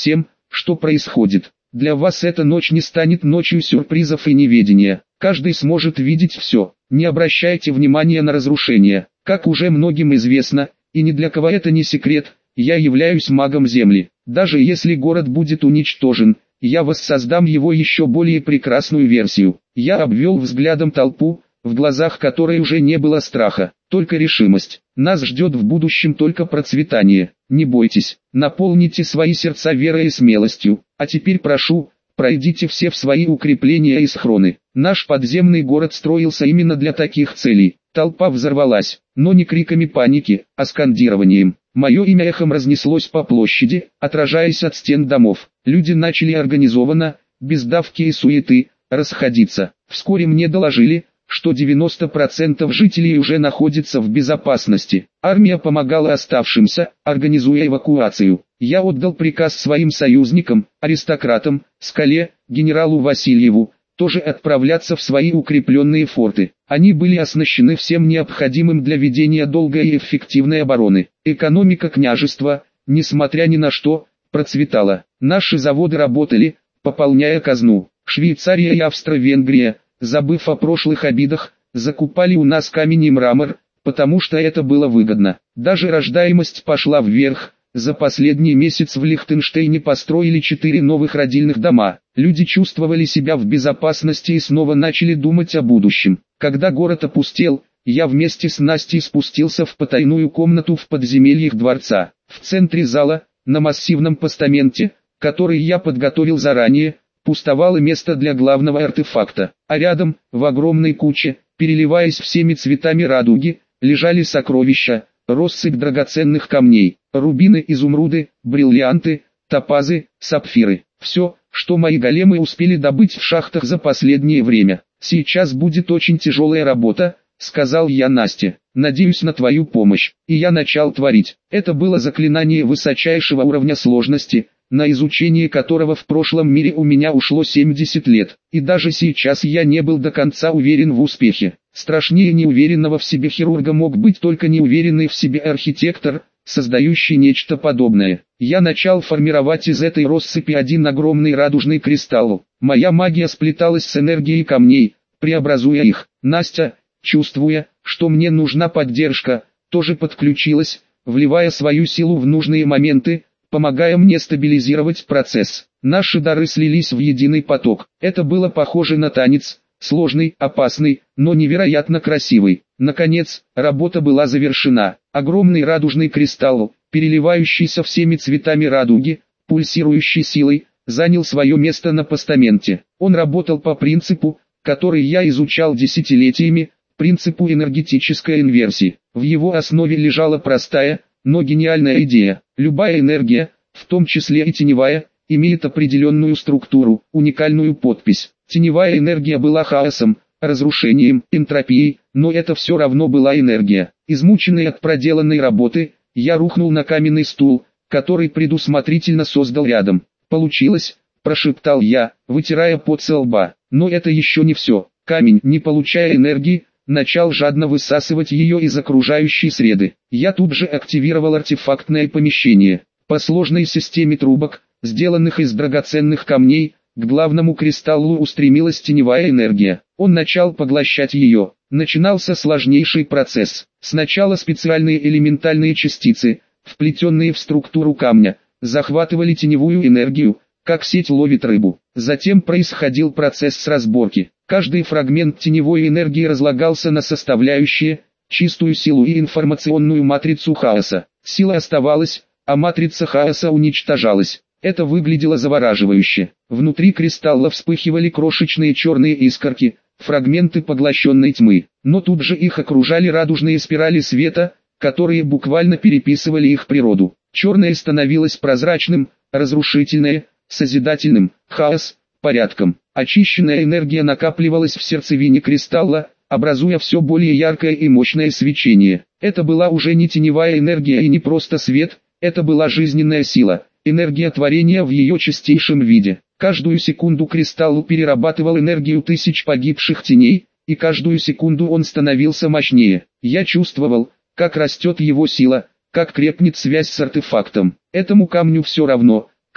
что происходит. Для вас эта ночь не станет ночью сюрпризов и неведения. Каждый сможет видеть все. Не обращайте внимания на разрушения. Как уже многим известно, и ни для кого это не секрет, я являюсь магом Земли. Даже если город будет уничтожен, я воссоздам его еще более прекрасную версию. Я обвел взглядом толпу, в глазах которой уже не было страха, только решимость. Нас ждет в будущем только процветание. Не бойтесь, наполните свои сердца верой и смелостью. А теперь прошу, пройдите все в свои укрепления и схроны. Наш подземный город строился именно для таких целей. Толпа взорвалась, но не криками паники, а скандированием. Мое имя эхом разнеслось по площади, отражаясь от стен домов. Люди начали организованно, без давки и суеты, расходиться. Вскоре мне доложили, что девяносто процентов жителей уже находятся в безопасности. Армия помогала оставшимся, организуя эвакуацию. Я отдал приказ своим союзникам, аристократам, Скале, генералу Васильеву, тоже отправляться в свои укрепленные форты. Они были оснащены всем необходимым для ведения долгой и эффективной обороны. Экономика княжества, несмотря ни на что, процветала. Наши заводы работали, пополняя казну. Швейцария и Австро-Венгрия, забыв о прошлых обидах, закупали у нас камень и мрамор, потому что это было выгодно. Даже рождаемость пошла вверх. За последний месяц в Лихтенштейне построили четыре новых родильных дома. Люди чувствовали себя в безопасности и снова начали думать о будущем. Когда город опустел, я вместе с Настей спустился в потайную комнату в подземельях дворца. В центре зала, на массивном постаменте, который я подготовил заранее, пустовало место для главного артефакта, а рядом, в огромной куче, переливаясь всеми цветами радуги, лежали сокровища, россыпь драгоценных камней, рубины, изумруды, бриллианты, топазы, сапфиры. Все, что мои големы успели добыть в шахтах за последнее время. «Сейчас будет очень тяжелая работа», — сказал я Насте. «Надеюсь на твою помощь». И я начал творить. Это было заклинание высочайшего уровня сложности, на изучение которого в прошлом мире у меня ушло семьдесят лет. И даже сейчас я не был до конца уверен в успехе. Страшнее неуверенного в себе хирурга мог быть только неуверенный в себе архитектор, создающий нечто подобное. Я начал формировать из этой россыпи один огромный радужный кристалл. Моя магия сплеталась с энергией камней, преобразуя их. Настя, чувствуя, что мне нужна поддержка, тоже подключилась, вливая свою силу в нужные моменты, помогая мне стабилизировать процесс. Наши дары слились в единый поток. Это было похоже на танец, сложный, опасный, но невероятно красивый. Наконец, работа была завершена. Огромный радужный кристалл, переливающийся всеми цветами радуги, пульсирующий силой, занял свое место на постаменте. Он работал по принципу, который я изучал десятилетиями, принципу энергетической инверсии. В его основе лежала простая, но гениальная идея. Любая энергия, в том числе и теневая, имеет определенную структуру, уникальную подпись. Теневая энергия была хаосом, разрушением, энтропией, но это все равно была энергия. Измученный от проделанной работы, я рухнул на каменный стул, который предусмотрительно создал рядом. «Получилось», – прошептал я, вытирая пот со лба. Но это еще не все. Камень, не получая энергии, начал жадно высасывать ее из окружающей среды. Я тут же активировал артефактное помещение. По сложной системе трубок, сделанных из драгоценных камней, к главному кристаллу устремилась теневая энергия. Он начал поглощать ее. Начинался сложнейший процесс. Сначала специальные элементальные частицы, вплетенные в структуру камня, захватывали теневую энергию, как сеть ловит рыбу. Затем происходил процесс разборки. Каждый фрагмент теневой энергии разлагался на составляющие, чистую силу и информационную матрицу хаоса. Сила оставалась, а матрица хаоса уничтожалась. Это выглядело завораживающе. Внутри кристалла вспыхивали крошечные черные искорки, фрагменты поглощенной тьмы. Но тут же их окружали радужные спирали света, которые буквально переписывали их природу. Черное становилось прозрачным, разрушительное, созидательным, хаос, порядком. Очищенная энергия накапливалась в сердцевине кристалла, образуя все более яркое и мощное свечение. Это была уже не теневая энергия и не просто свет, это была жизненная сила, энергия творения в ее чистейшем виде. Каждую секунду кристалл перерабатывал энергию тысяч погибших теней, и каждую секунду он становился мощнее. Я чувствовал, как растет его сила, как крепнет связь с артефактом. Этому камню все равно,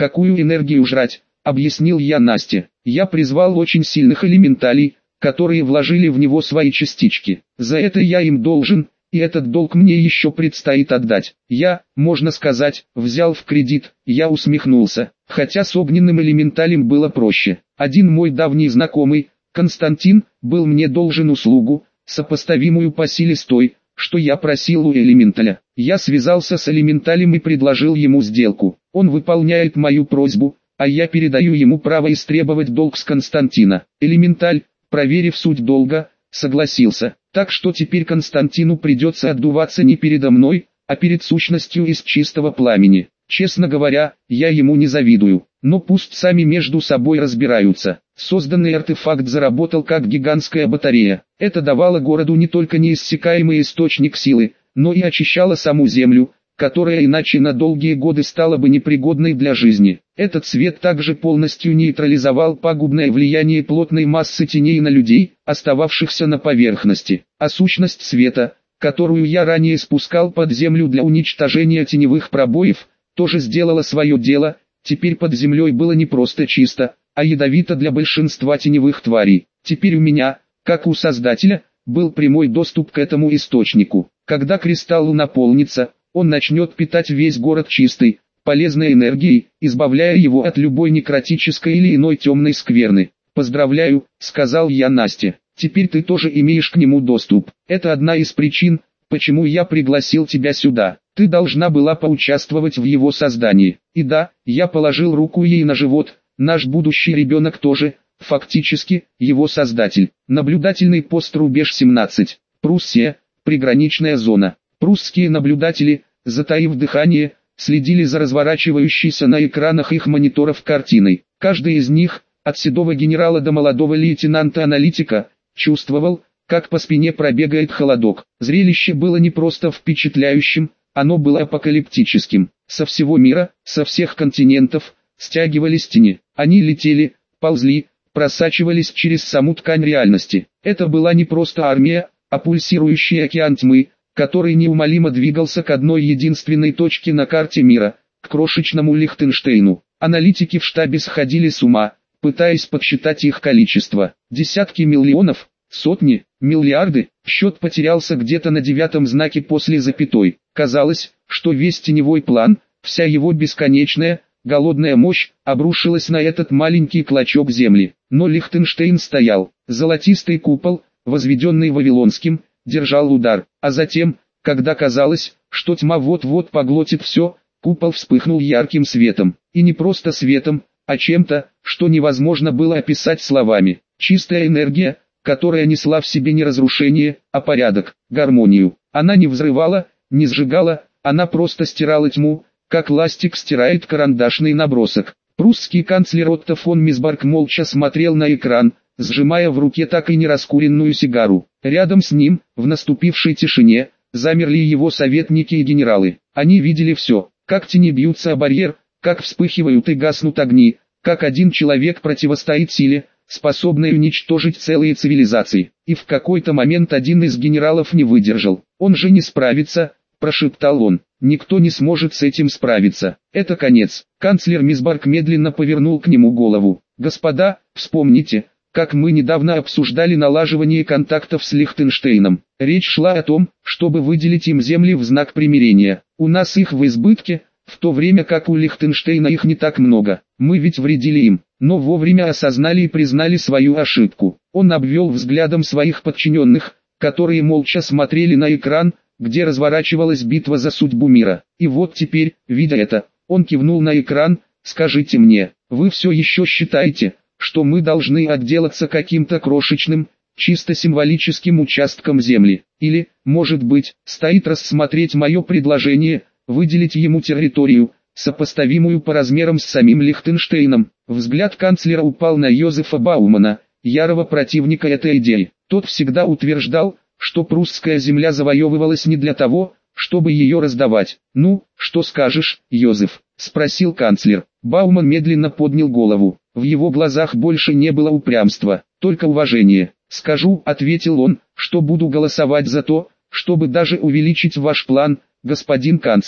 какую энергию жрать, объяснил я Насте. Я призвал очень сильных элементалей, которые вложили в него свои частички. За это я им должен, и этот долг мне еще предстоит отдать. Я, можно сказать, взял в кредит. Я усмехнулся, хотя с огненным элементалем было проще. Один мой давний знакомый, Константин, был мне должен услугу, сопоставимую по силе с той, что я просил у элементаля. Я связался с элементалем и предложил ему сделку. Он выполняет мою просьбу, а я передаю ему право истребовать долг с Константина. Элементаль, проверив суть долга, согласился. Так что теперь Константину придется отдуваться не передо мной, а перед сущностью из чистого пламени. Честно говоря, я ему не завидую, но пусть сами между собой разбираются. Созданный артефакт заработал как гигантская батарея. Это давало городу не только неиссякаемый источник силы, но и очищало саму землю, которая иначе на долгие годы стала бы непригодной для жизни. Этот свет также полностью нейтрализовал пагубное влияние плотной массы теней на людей, остававшихся на поверхности. А сущность света, которую я ранее спускал под землю для уничтожения теневых пробоев, тоже сделала свое дело. Теперь под землей было не просто чисто, а ядовито для большинства теневых тварей. Теперь у меня, как у Создателя, был прямой доступ к этому источнику. Когда кристалл наполнится, он начнет питать весь город чистой, полезной энергией, избавляя его от любой некротической или иной темной скверны. «Поздравляю», — сказал я Насте, — «теперь ты тоже имеешь к нему доступ. Это одна из причин, почему я пригласил тебя сюда. Ты должна была поучаствовать в его создании». И да, я положил руку ей на живот, наш будущий ребенок тоже, фактически, его создатель. Наблюдательный пост Рубеж семнадцать. Пруссия, приграничная зона. Прусские наблюдатели, затаив дыхание, следили за разворачивающейся на экранах их мониторов картиной. Каждый из них, от седого генерала до молодого лейтенанта-аналитика, чувствовал, как по спине пробегает холодок. Зрелище было не просто впечатляющим, оно было апокалиптическим. Со всего мира, со всех континентов, стягивались тени. Они летели, ползли, просачивались через саму ткань реальности. Это была не просто армия, а пульсирующий океан тьмы, который неумолимо двигался к одной единственной точке на карте мира, к крошечному Лихтенштейну. Аналитики в штабе сходили с ума, пытаясь подсчитать их количество. Десятки миллионов, сотни, миллиарды. Счет потерялся где-то на девятом знаке после запятой. Казалось, что весь теневой план, вся его бесконечная, голодная мощь, обрушилась на этот маленький клочок земли. Но Лихтенштейн стоял. Золотистый купол, возведенный Вавилонским, держал удар. А затем, когда казалось, что тьма вот-вот поглотит все, купол вспыхнул ярким светом. И не просто светом, а чем-то, что невозможно было описать словами. Чистая энергия, которая несла в себе не разрушение, а порядок, гармонию. Она не взрывала, не сжигала, она просто стирала тьму, как ластик стирает карандашный набросок. Прусский канцлер Отто фон Мисбарк молча смотрел на экран, сжимая в руке так и не раскуренную сигару. Рядом с ним, в наступившей тишине, замерли его советники и генералы. Они видели все, как тени бьются о барьер, как вспыхивают и гаснут огни, как один человек противостоит силе, способной уничтожить целые цивилизации. И в какой-то момент один из генералов не выдержал. «Он же не справится», – прошептал он. «Никто не сможет с этим справиться. Это конец». Канцлер Мисбарк медленно повернул к нему голову. «Господа, вспомните, как мы недавно обсуждали налаживание контактов с Лихтенштейном. Речь шла о том, чтобы выделить им земли в знак примирения. У нас их в избытке, в то время как у Лихтенштейна их не так много. Мы ведь вредили им, но вовремя осознали и признали свою ошибку». Он обвел взглядом своих подчиненных, которые молча смотрели на экран, где разворачивалась битва за судьбу мира. И вот теперь, видя это, он кивнул на экран: «Скажите мне, вы все еще считаете, что мы должны отделаться каким-то крошечным, чисто символическим участком земли? Или, может быть, стоит рассмотреть мое предложение, выделить ему территорию, сопоставимую по размерам с самим Лихтенштейном?» Взгляд канцлера упал на Йозефа Баумана, ярого противника этой идеи. Тот всегда утверждал, что прусская земля завоевывалась не для того, чтобы ее раздавать. «Ну, что скажешь, Йозеф?» – спросил канцлер. Бауман медленно поднял голову. В его глазах больше не было упрямства, только уважение. «Скажу», – ответил он, – «что буду голосовать за то, чтобы даже увеличить ваш план, господин канцлер».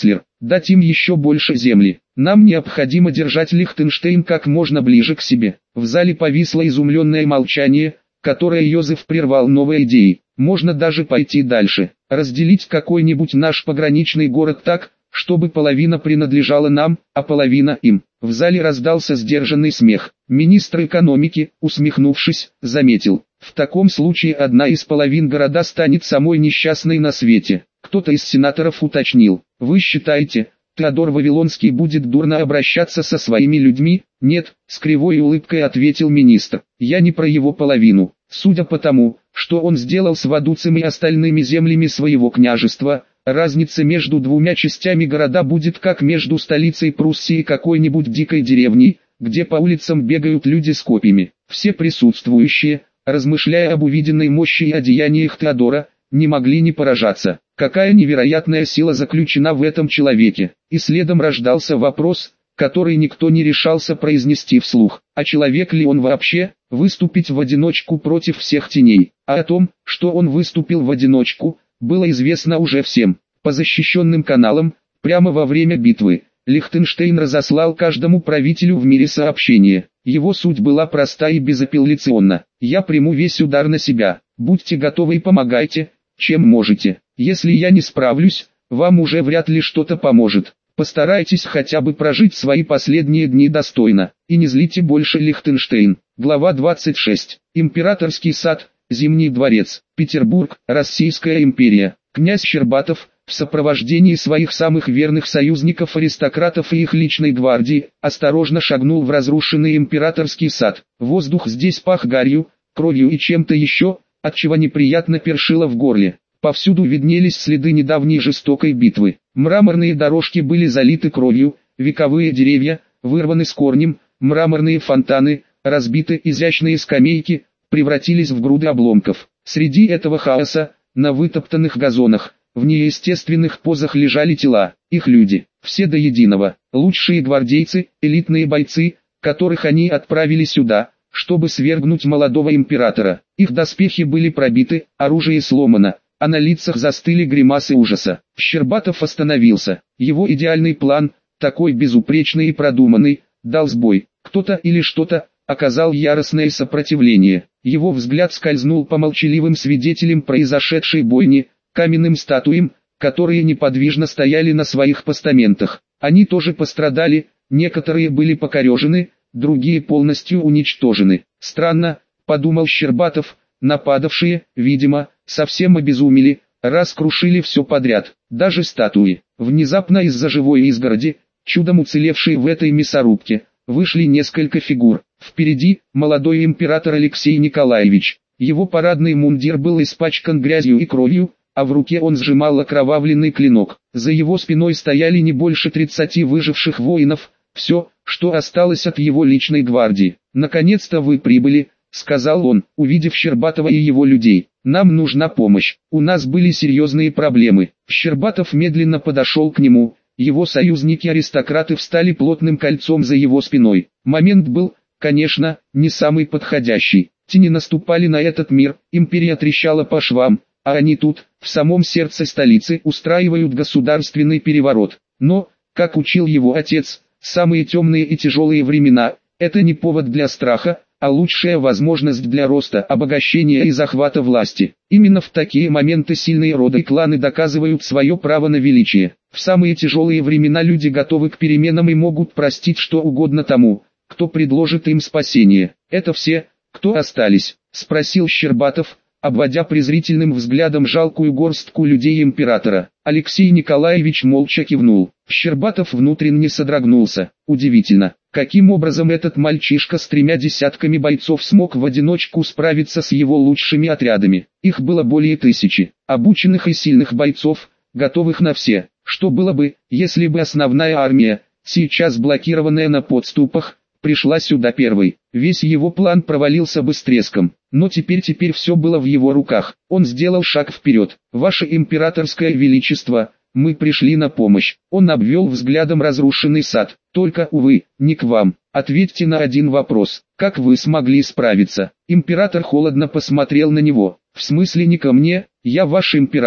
дать им еще больше земли. Нам необходимо держать Лихтенштейн как можно ближе к себе. В зале повисло изумленное молчание, которое Йозеф прервал новой идеей. Можно даже пойти дальше, разделить какой-нибудь наш пограничный город так, чтобы половина принадлежала нам, а половина им. В зале раздался сдержанный смех. Министр экономики, усмехнувшись, заметил: в таком случае одна из половин города станет самой несчастной на свете. Кто-то из сенаторов уточнил: вы считаете, Теодор Вавилонский будет дурно обращаться со своими людьми? Нет, с кривой улыбкой ответил министр. Я не про его половину. Судя по тому, что он сделал с Вадуцем и остальными землями своего княжества, разница между двумя частями города будет как между столицей Пруссии и какой-нибудь дикой деревней, где по улицам бегают люди с копьями. Все присутствующие, размышляя об увиденной мощи и одеяниях Теодора, не могли не поражаться. Какая невероятная сила заключена в этом человеке. И следом рождался вопрос, который никто не решался произнести вслух: а человек ли он вообще, выступить в одиночку против всех теней? А о том, что он выступил в одиночку, было известно уже всем. По защищенным каналам, прямо во время битвы, Лихтенштейн разослал каждому правителю в мире сообщение. Его суть была проста и безапелляционна: я приму весь удар на себя, будьте готовы и помогайте, чем можете. Если я не справлюсь, вам уже вряд ли что-то поможет. Постарайтесь хотя бы прожить свои последние дни достойно, и не злите больше Лихтенштейн. Глава двадцать шесть. Императорский сад, Зимний дворец, Петербург, Российская империя. Князь Щербатов, в сопровождении своих самых верных союзников-аристократов и их личной гвардии, осторожно шагнул в разрушенный императорский сад. Воздух здесь пах гарью, кровью и чем-то еще, отчего неприятно першило в горле. Повсюду виднелись следы недавней жестокой битвы. Мраморные дорожки были залиты кровью, вековые деревья вырваны с корнем, мраморные фонтаны, разбиты изящные скамейки, превратились в груды обломков. Среди этого хаоса, на вытоптанных газонах, в неестественных позах лежали тела, их люди, все до единого, лучшие гвардейцы, элитные бойцы, которых они отправили сюда, чтобы свергнуть молодого императора. Их доспехи были пробиты, оружие сломано, а на лицах застыли гримасы ужаса. Щербатов остановился. Его идеальный план, такой безупречный и продуманный, дал сбой. Кто-то или что-то оказал яростное сопротивление. Его взгляд скользнул по молчаливым свидетелям произошедшей бойни, каменным статуям, которые неподвижно стояли на своих постаментах. Они тоже пострадали, некоторые были покорежены, другие полностью уничтожены. Странно, подумал Щербатов, нападавшие, видимо, совсем обезумели, раз крушили все подряд, даже статуи. Внезапно из-за живой изгороди, чудом уцелевшей в этой мясорубке, вышли несколько фигур. Впереди молодой император Алексей Николаевич. Его парадный мундир был испачкан грязью и кровью, а в руке он сжимал окровавленный клинок. За его спиной стояли не больше тридцати выживших воинов, все, что осталось от его личной гвардии. «Наконец-то вы прибыли», — сказал он, увидев Щербатова и его людей. «Нам нужна помощь, у нас были серьезные проблемы». Щербатов медленно подошел к нему, его союзники-аристократы встали плотным кольцом за его спиной. Момент был, конечно, не самый подходящий. Тени наступали на этот мир, империя трещала по швам, а они тут, в самом сердце столицы, устраивают государственный переворот. Но, как учил его отец, самые темные и тяжелые времена – это не повод для страха, а лучшая возможность для роста, обогащения и захвата власти. Именно в такие моменты сильные роды и кланы доказывают свое право на величие. В самые тяжелые времена люди готовы к переменам и могут простить что угодно тому, кто предложит им спасение. «Это все, кто остались?» – спросил Щербатов, обводя презрительным взглядом жалкую горстку людей императора. Алексей Николаевич молча кивнул. Щербатов внутренне содрогнулся. Удивительно, каким образом этот мальчишка с тремя десятками бойцов смог в одиночку справиться с его лучшими отрядами. Их было более тысячи, обученных и сильных бойцов, готовых на все. Что было бы, если бы основная армия, сейчас блокированная на подступах, пришла сюда первой? Весь его план провалился бы с треском. Но теперь теперь все было в его руках. Он сделал шаг вперед. «Ваше императорское величество, мы пришли на помощь». Он обвел взглядом разрушенный сад. «Только, увы, не к вам. Ответьте на один вопрос. Как вы смогли справиться?» Император холодно посмотрел на него. «В смысле не ко мне? Я ваш император.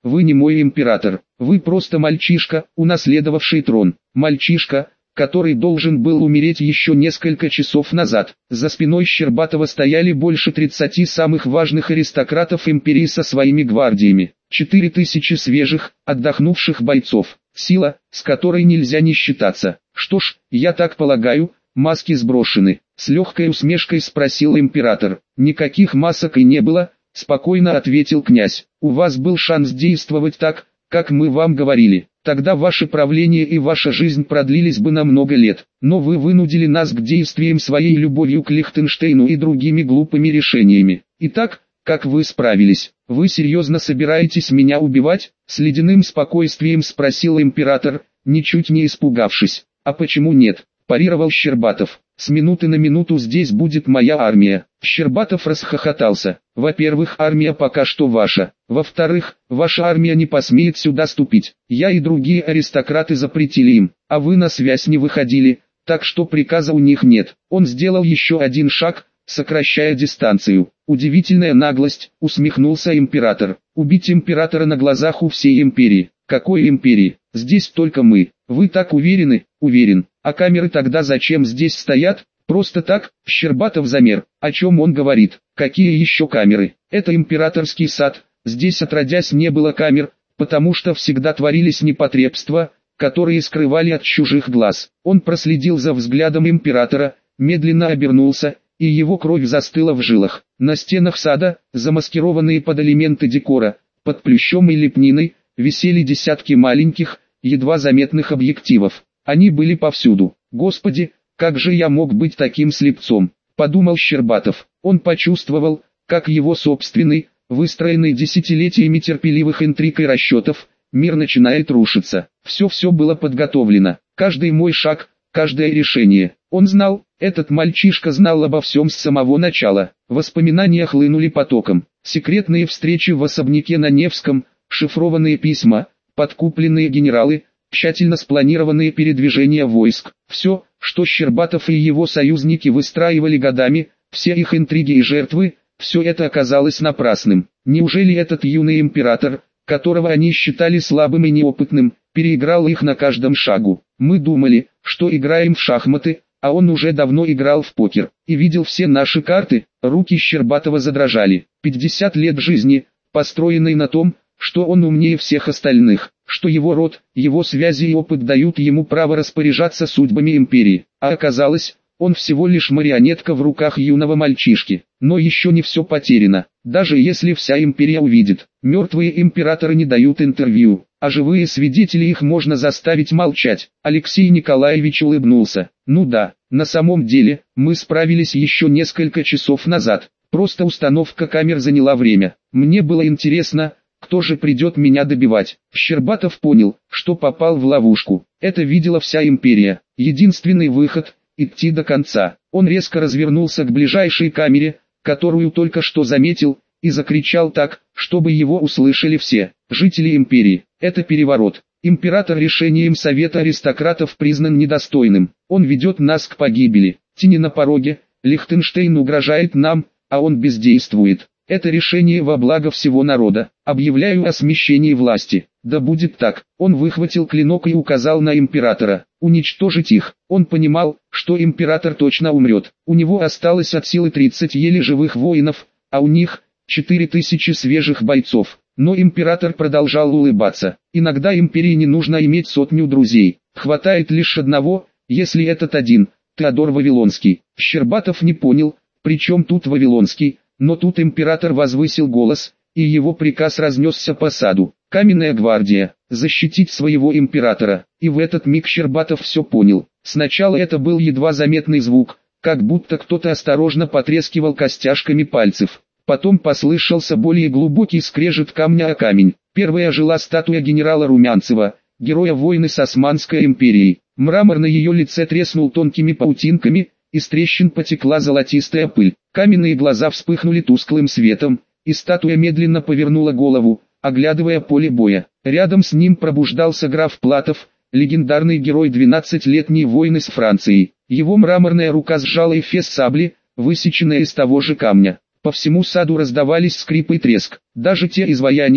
вы не мой император, вы просто мальчишка, унаследовавший трон, мальчишка, который должен был умереть еще несколько часов назад. За спиной Щербатова стояли больше тридцати самых важных аристократов империи со своими гвардиями, четыре тысячи свежих, отдохнувших бойцов, сила, с которой нельзя не считаться. Что ж, я так полагаю, маски сброшены, с легкой усмешкой спросил император. Никаких масок и не было, спокойно ответил князь. У вас был шанс действовать так, как мы вам говорили. Тогда ваше правление и ваша жизнь продлились бы на много лет, но вы вынудили нас к действиям своей любовью к Лихтенштейну и другими глупыми решениями. Итак, как вы справились? Вы серьезно собираетесь меня убивать? С ледяным спокойствием спросил император, ничуть не испугавшись. А почему нет? Парировал Щербатов. С минуты на минуту здесь будет моя армия. Щербатов расхохотался. Во-первых, армия пока что ваша. Во-вторых, ваша армия не посмеет сюда ступить. Я и другие аристократы запретили им, а вы на связь не выходили, так что приказа у них нет. Он сделал еще один шаг, сокращая дистанцию. Удивительная наглость, усмехнулся император. Убить императора на глазах у всей империи. Какой империи? Здесь только мы. Вы так уверены? Уверен. А камеры тогда зачем здесь стоят? Просто так? Щербатов замер. О чем он говорит? Какие еще камеры? Это императорский сад. Здесь отродясь не было камер, потому что всегда творились непотребства, которые скрывали от чужих глаз. Он проследил за взглядом императора, медленно обернулся, и его кровь застыла в жилах. На стенах сада, замаскированные под элементы декора, под плющом и лепниной, висели десятки маленьких, едва заметных объективов. Они были повсюду. Господи, как же я мог быть таким слепцом, подумал Щербатов. Он почувствовал, как его собственный, выстроенный десятилетиями терпеливых интриг и расчетов, мир начинает рушиться. Все-все было подготовлено, каждый мой шаг, каждое решение. Он знал, этот мальчишка знал обо всем с самого начала. Воспоминания хлынули потоком. Секретные встречи в особняке на Невском, шифрованные письма, подкупленные генералы, тщательно спланированные передвижения войск. Все, что Щербатов и его союзники выстраивали годами, все их интриги и жертвы, все это оказалось напрасным. Неужели этот юный император, которого они считали слабым и неопытным, переиграл их на каждом шагу? Мы думали, что играем в шахматы, а он уже давно играл в покер, и видел все наши карты. Руки Щербатова задрожали. пятьдесят лет жизни, построенной на том, что он умнее всех остальных, что его род, его связи и опыт дают ему право распоряжаться судьбами империи, а оказалось, он всего лишь марионетка в руках юного мальчишки. Но еще не все потеряно, даже если вся империя увидит. Мертвые императоры не дают интервью, а живые свидетели их можно заставить молчать. Алексей Николаевич улыбнулся. Ну да, на самом деле, мы справились еще несколько часов назад, просто установка камер заняла время. Мне было интересно, кто же придет меня добивать. Щербатов понял, что попал в ловушку. Это видела вся империя. Единственный выход – идти до конца. Он резко развернулся к ближайшей камере, которую только что заметил, и закричал так, чтобы его услышали все. Жители империи, это переворот. Император решением Совета аристократов признан недостойным. Он ведет нас к погибели. Тени на пороге, Лихтенштейн угрожает нам, а он бездействует. Это решение во благо всего народа. Объявляю о смещении власти. Да будет так. Он выхватил клинок и указал на императора. Уничтожить их. Он понимал, что император точно умрет. У него осталось от силы тридцать еле живых воинов, а у них четыре тысячи свежих бойцов. Но император продолжал улыбаться. Иногда империи не нужно иметь сотню друзей. Хватает лишь одного, если этот один, Теодор Вавилонский. Щербатов не понял, при чем тут Вавилонский. Но тут император возвысил голос, и его приказ разнесся по саду. Каменная гвардия, защитить своего императора. И в этот миг Щербатов все понял. Сначала это был едва заметный звук, как будто кто-то осторожно потрескивал костяшками пальцев. Потом послышался более глубокий скрежет камня о камень. Первая жила статуя генерала Румянцева, героя войны с Османской империей. Мрамор на ее лице треснул тонкими паутинками, из трещин потекла золотистая пыль. Каменные глаза вспыхнули тусклым светом, и статуя медленно повернула голову, оглядывая поле боя. Рядом с ним пробуждался граф Платов, легендарный герой двенадцатилетней войны с Францией. Его мраморная рука сжала эфес сабли, высеченная из того же камня. По всему саду раздавались скрип и треск. Даже те изваяния,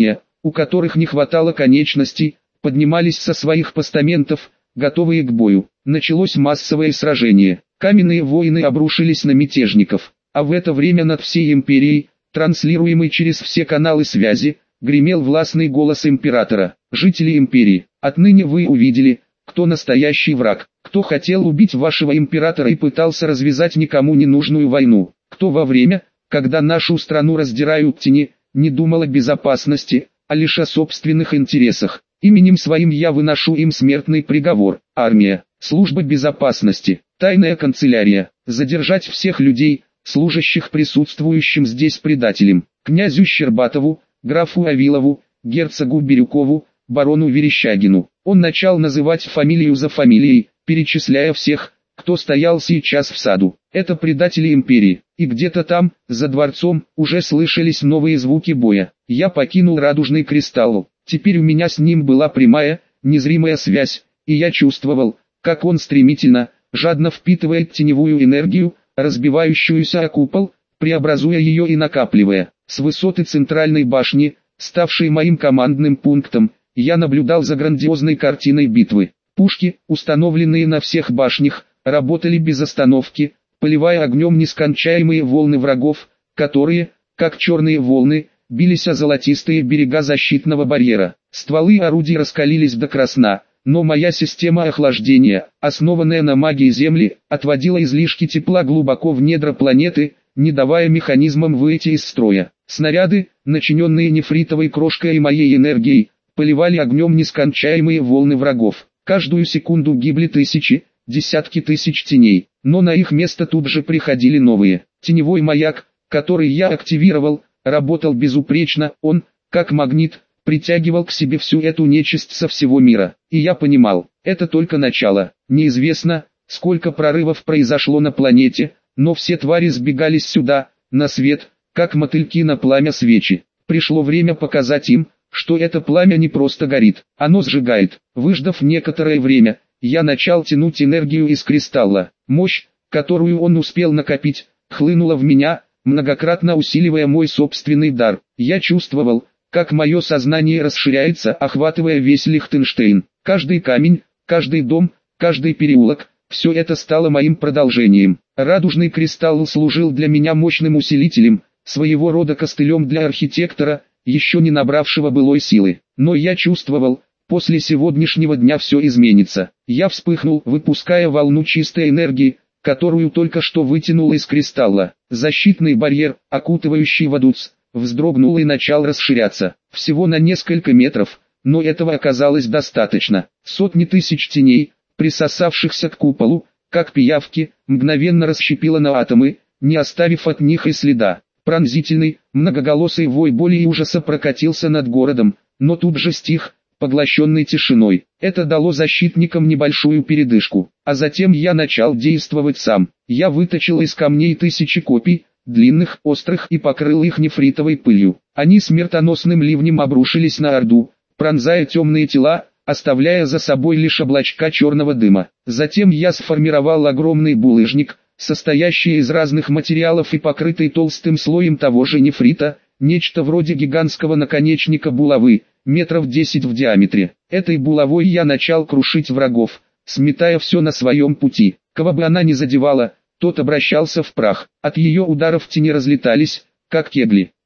у которых не хватало конечностей, поднимались со своих постаментов, готовые к бою. Началось массовое сражение. Каменные воины обрушились на мятежников, а в это время над всей империей, транслируемый через все каналы связи, гремел властный голос императора. Жители империи, отныне вы увидели, кто настоящий враг, кто хотел убить вашего императора и пытался развязать никому не нужную войну, кто во время, когда нашу страну раздирают тени, не думал о безопасности, а лишь о собственных интересах. Именем своим я выношу им смертный приговор. Армия, служба безопасности, тайная канцелярия, задержать всех людей, служащих присутствующим здесь предателям, князю Щербатову, графу Авилову, герцогу Бирюкову, барону Верещагину. Он начал называть фамилию за фамилией, перечисляя всех, кто стоял сейчас в саду. Это предатели империи. И где-то там, за дворцом, уже слышались новые звуки боя. Я покинул радужный кристалл. Теперь у меня с ним была прямая, незримая связь, и я чувствовал, как он стремительно, жадно впитывает теневую энергию, разбивающуюся о купол, преобразуя ее и накапливая. С высоты центральной башни, ставшей моим командным пунктом, я наблюдал за грандиозной картиной битвы. Пушки, установленные на всех башнях, работали без остановки, поливая огнем нескончаемые волны врагов, которые, как черные волны, бились о золотистые берега защитного барьера. Стволы орудий раскалились до красна, но моя система охлаждения, основанная на магии Земли, отводила излишки тепла глубоко в недра планеты, не давая механизмам выйти из строя. Снаряды, начиненные нефритовой крошкой и моей энергией, поливали огнем нескончаемые волны врагов. Каждую секунду гибли тысячи, десятки тысяч теней, но на их место тут же приходили новые. Теневой маяк, который я активировал, работал безупречно, он, как магнит, притягивал к себе всю эту нечисть со всего мира. И я понимал, это только начало. Неизвестно, сколько прорывов произошло на планете, но все твари сбегались сюда, на свет, как мотыльки на пламя свечи. Пришло время показать им, что это пламя не просто горит, оно сжигает. Выждав некоторое время, я начал тянуть энергию из кристалла. Мощь, которую он успел накопить, хлынула в меня, многократно усиливая мой собственный дар. Я чувствовал, как мое сознание расширяется, охватывая весь Лихтенштейн. Каждый камень, каждый дом, каждый переулок, все это стало моим продолжением. Радужный кристалл служил для меня мощным усилителем, своего рода костылем для архитектора, еще не набравшего былой силы. Но я чувствовал, после сегодняшнего дня все изменится. Я вспыхнул, выпуская волну чистой энергии, которую только что вытянул из кристалла. Защитный барьер, окутывающий Вадуц, вздрогнул и начал расширяться. Всего на несколько метров, но этого оказалось достаточно. Сотни тысяч теней, присосавшихся к куполу, как пиявки, мгновенно расщепило на атомы, не оставив от них и следа. Пронзительный, многоголосый вой боли и ужаса прокатился над городом, но тут же стих, поглощенный тишиной. Это дало защитникам небольшую передышку, а затем я начал действовать сам. Я выточил из камней тысячи копий, длинных, острых, и покрыл их нефритовой пылью. Они смертоносным ливнем обрушились на Орду, пронзая темные тела, оставляя за собой лишь облачка черного дыма. Затем я сформировал огромный булыжник, состоящий из разных материалов и покрытый толстым слоем того же нефрита, нечто вроде гигантского наконечника булавы, метров десять в диаметре. Этой булавой я начал крушить врагов, сметая все на своем пути. Кого бы она ни задевала, тот обращался в прах. От ее ударов тени разлетались, как кегли.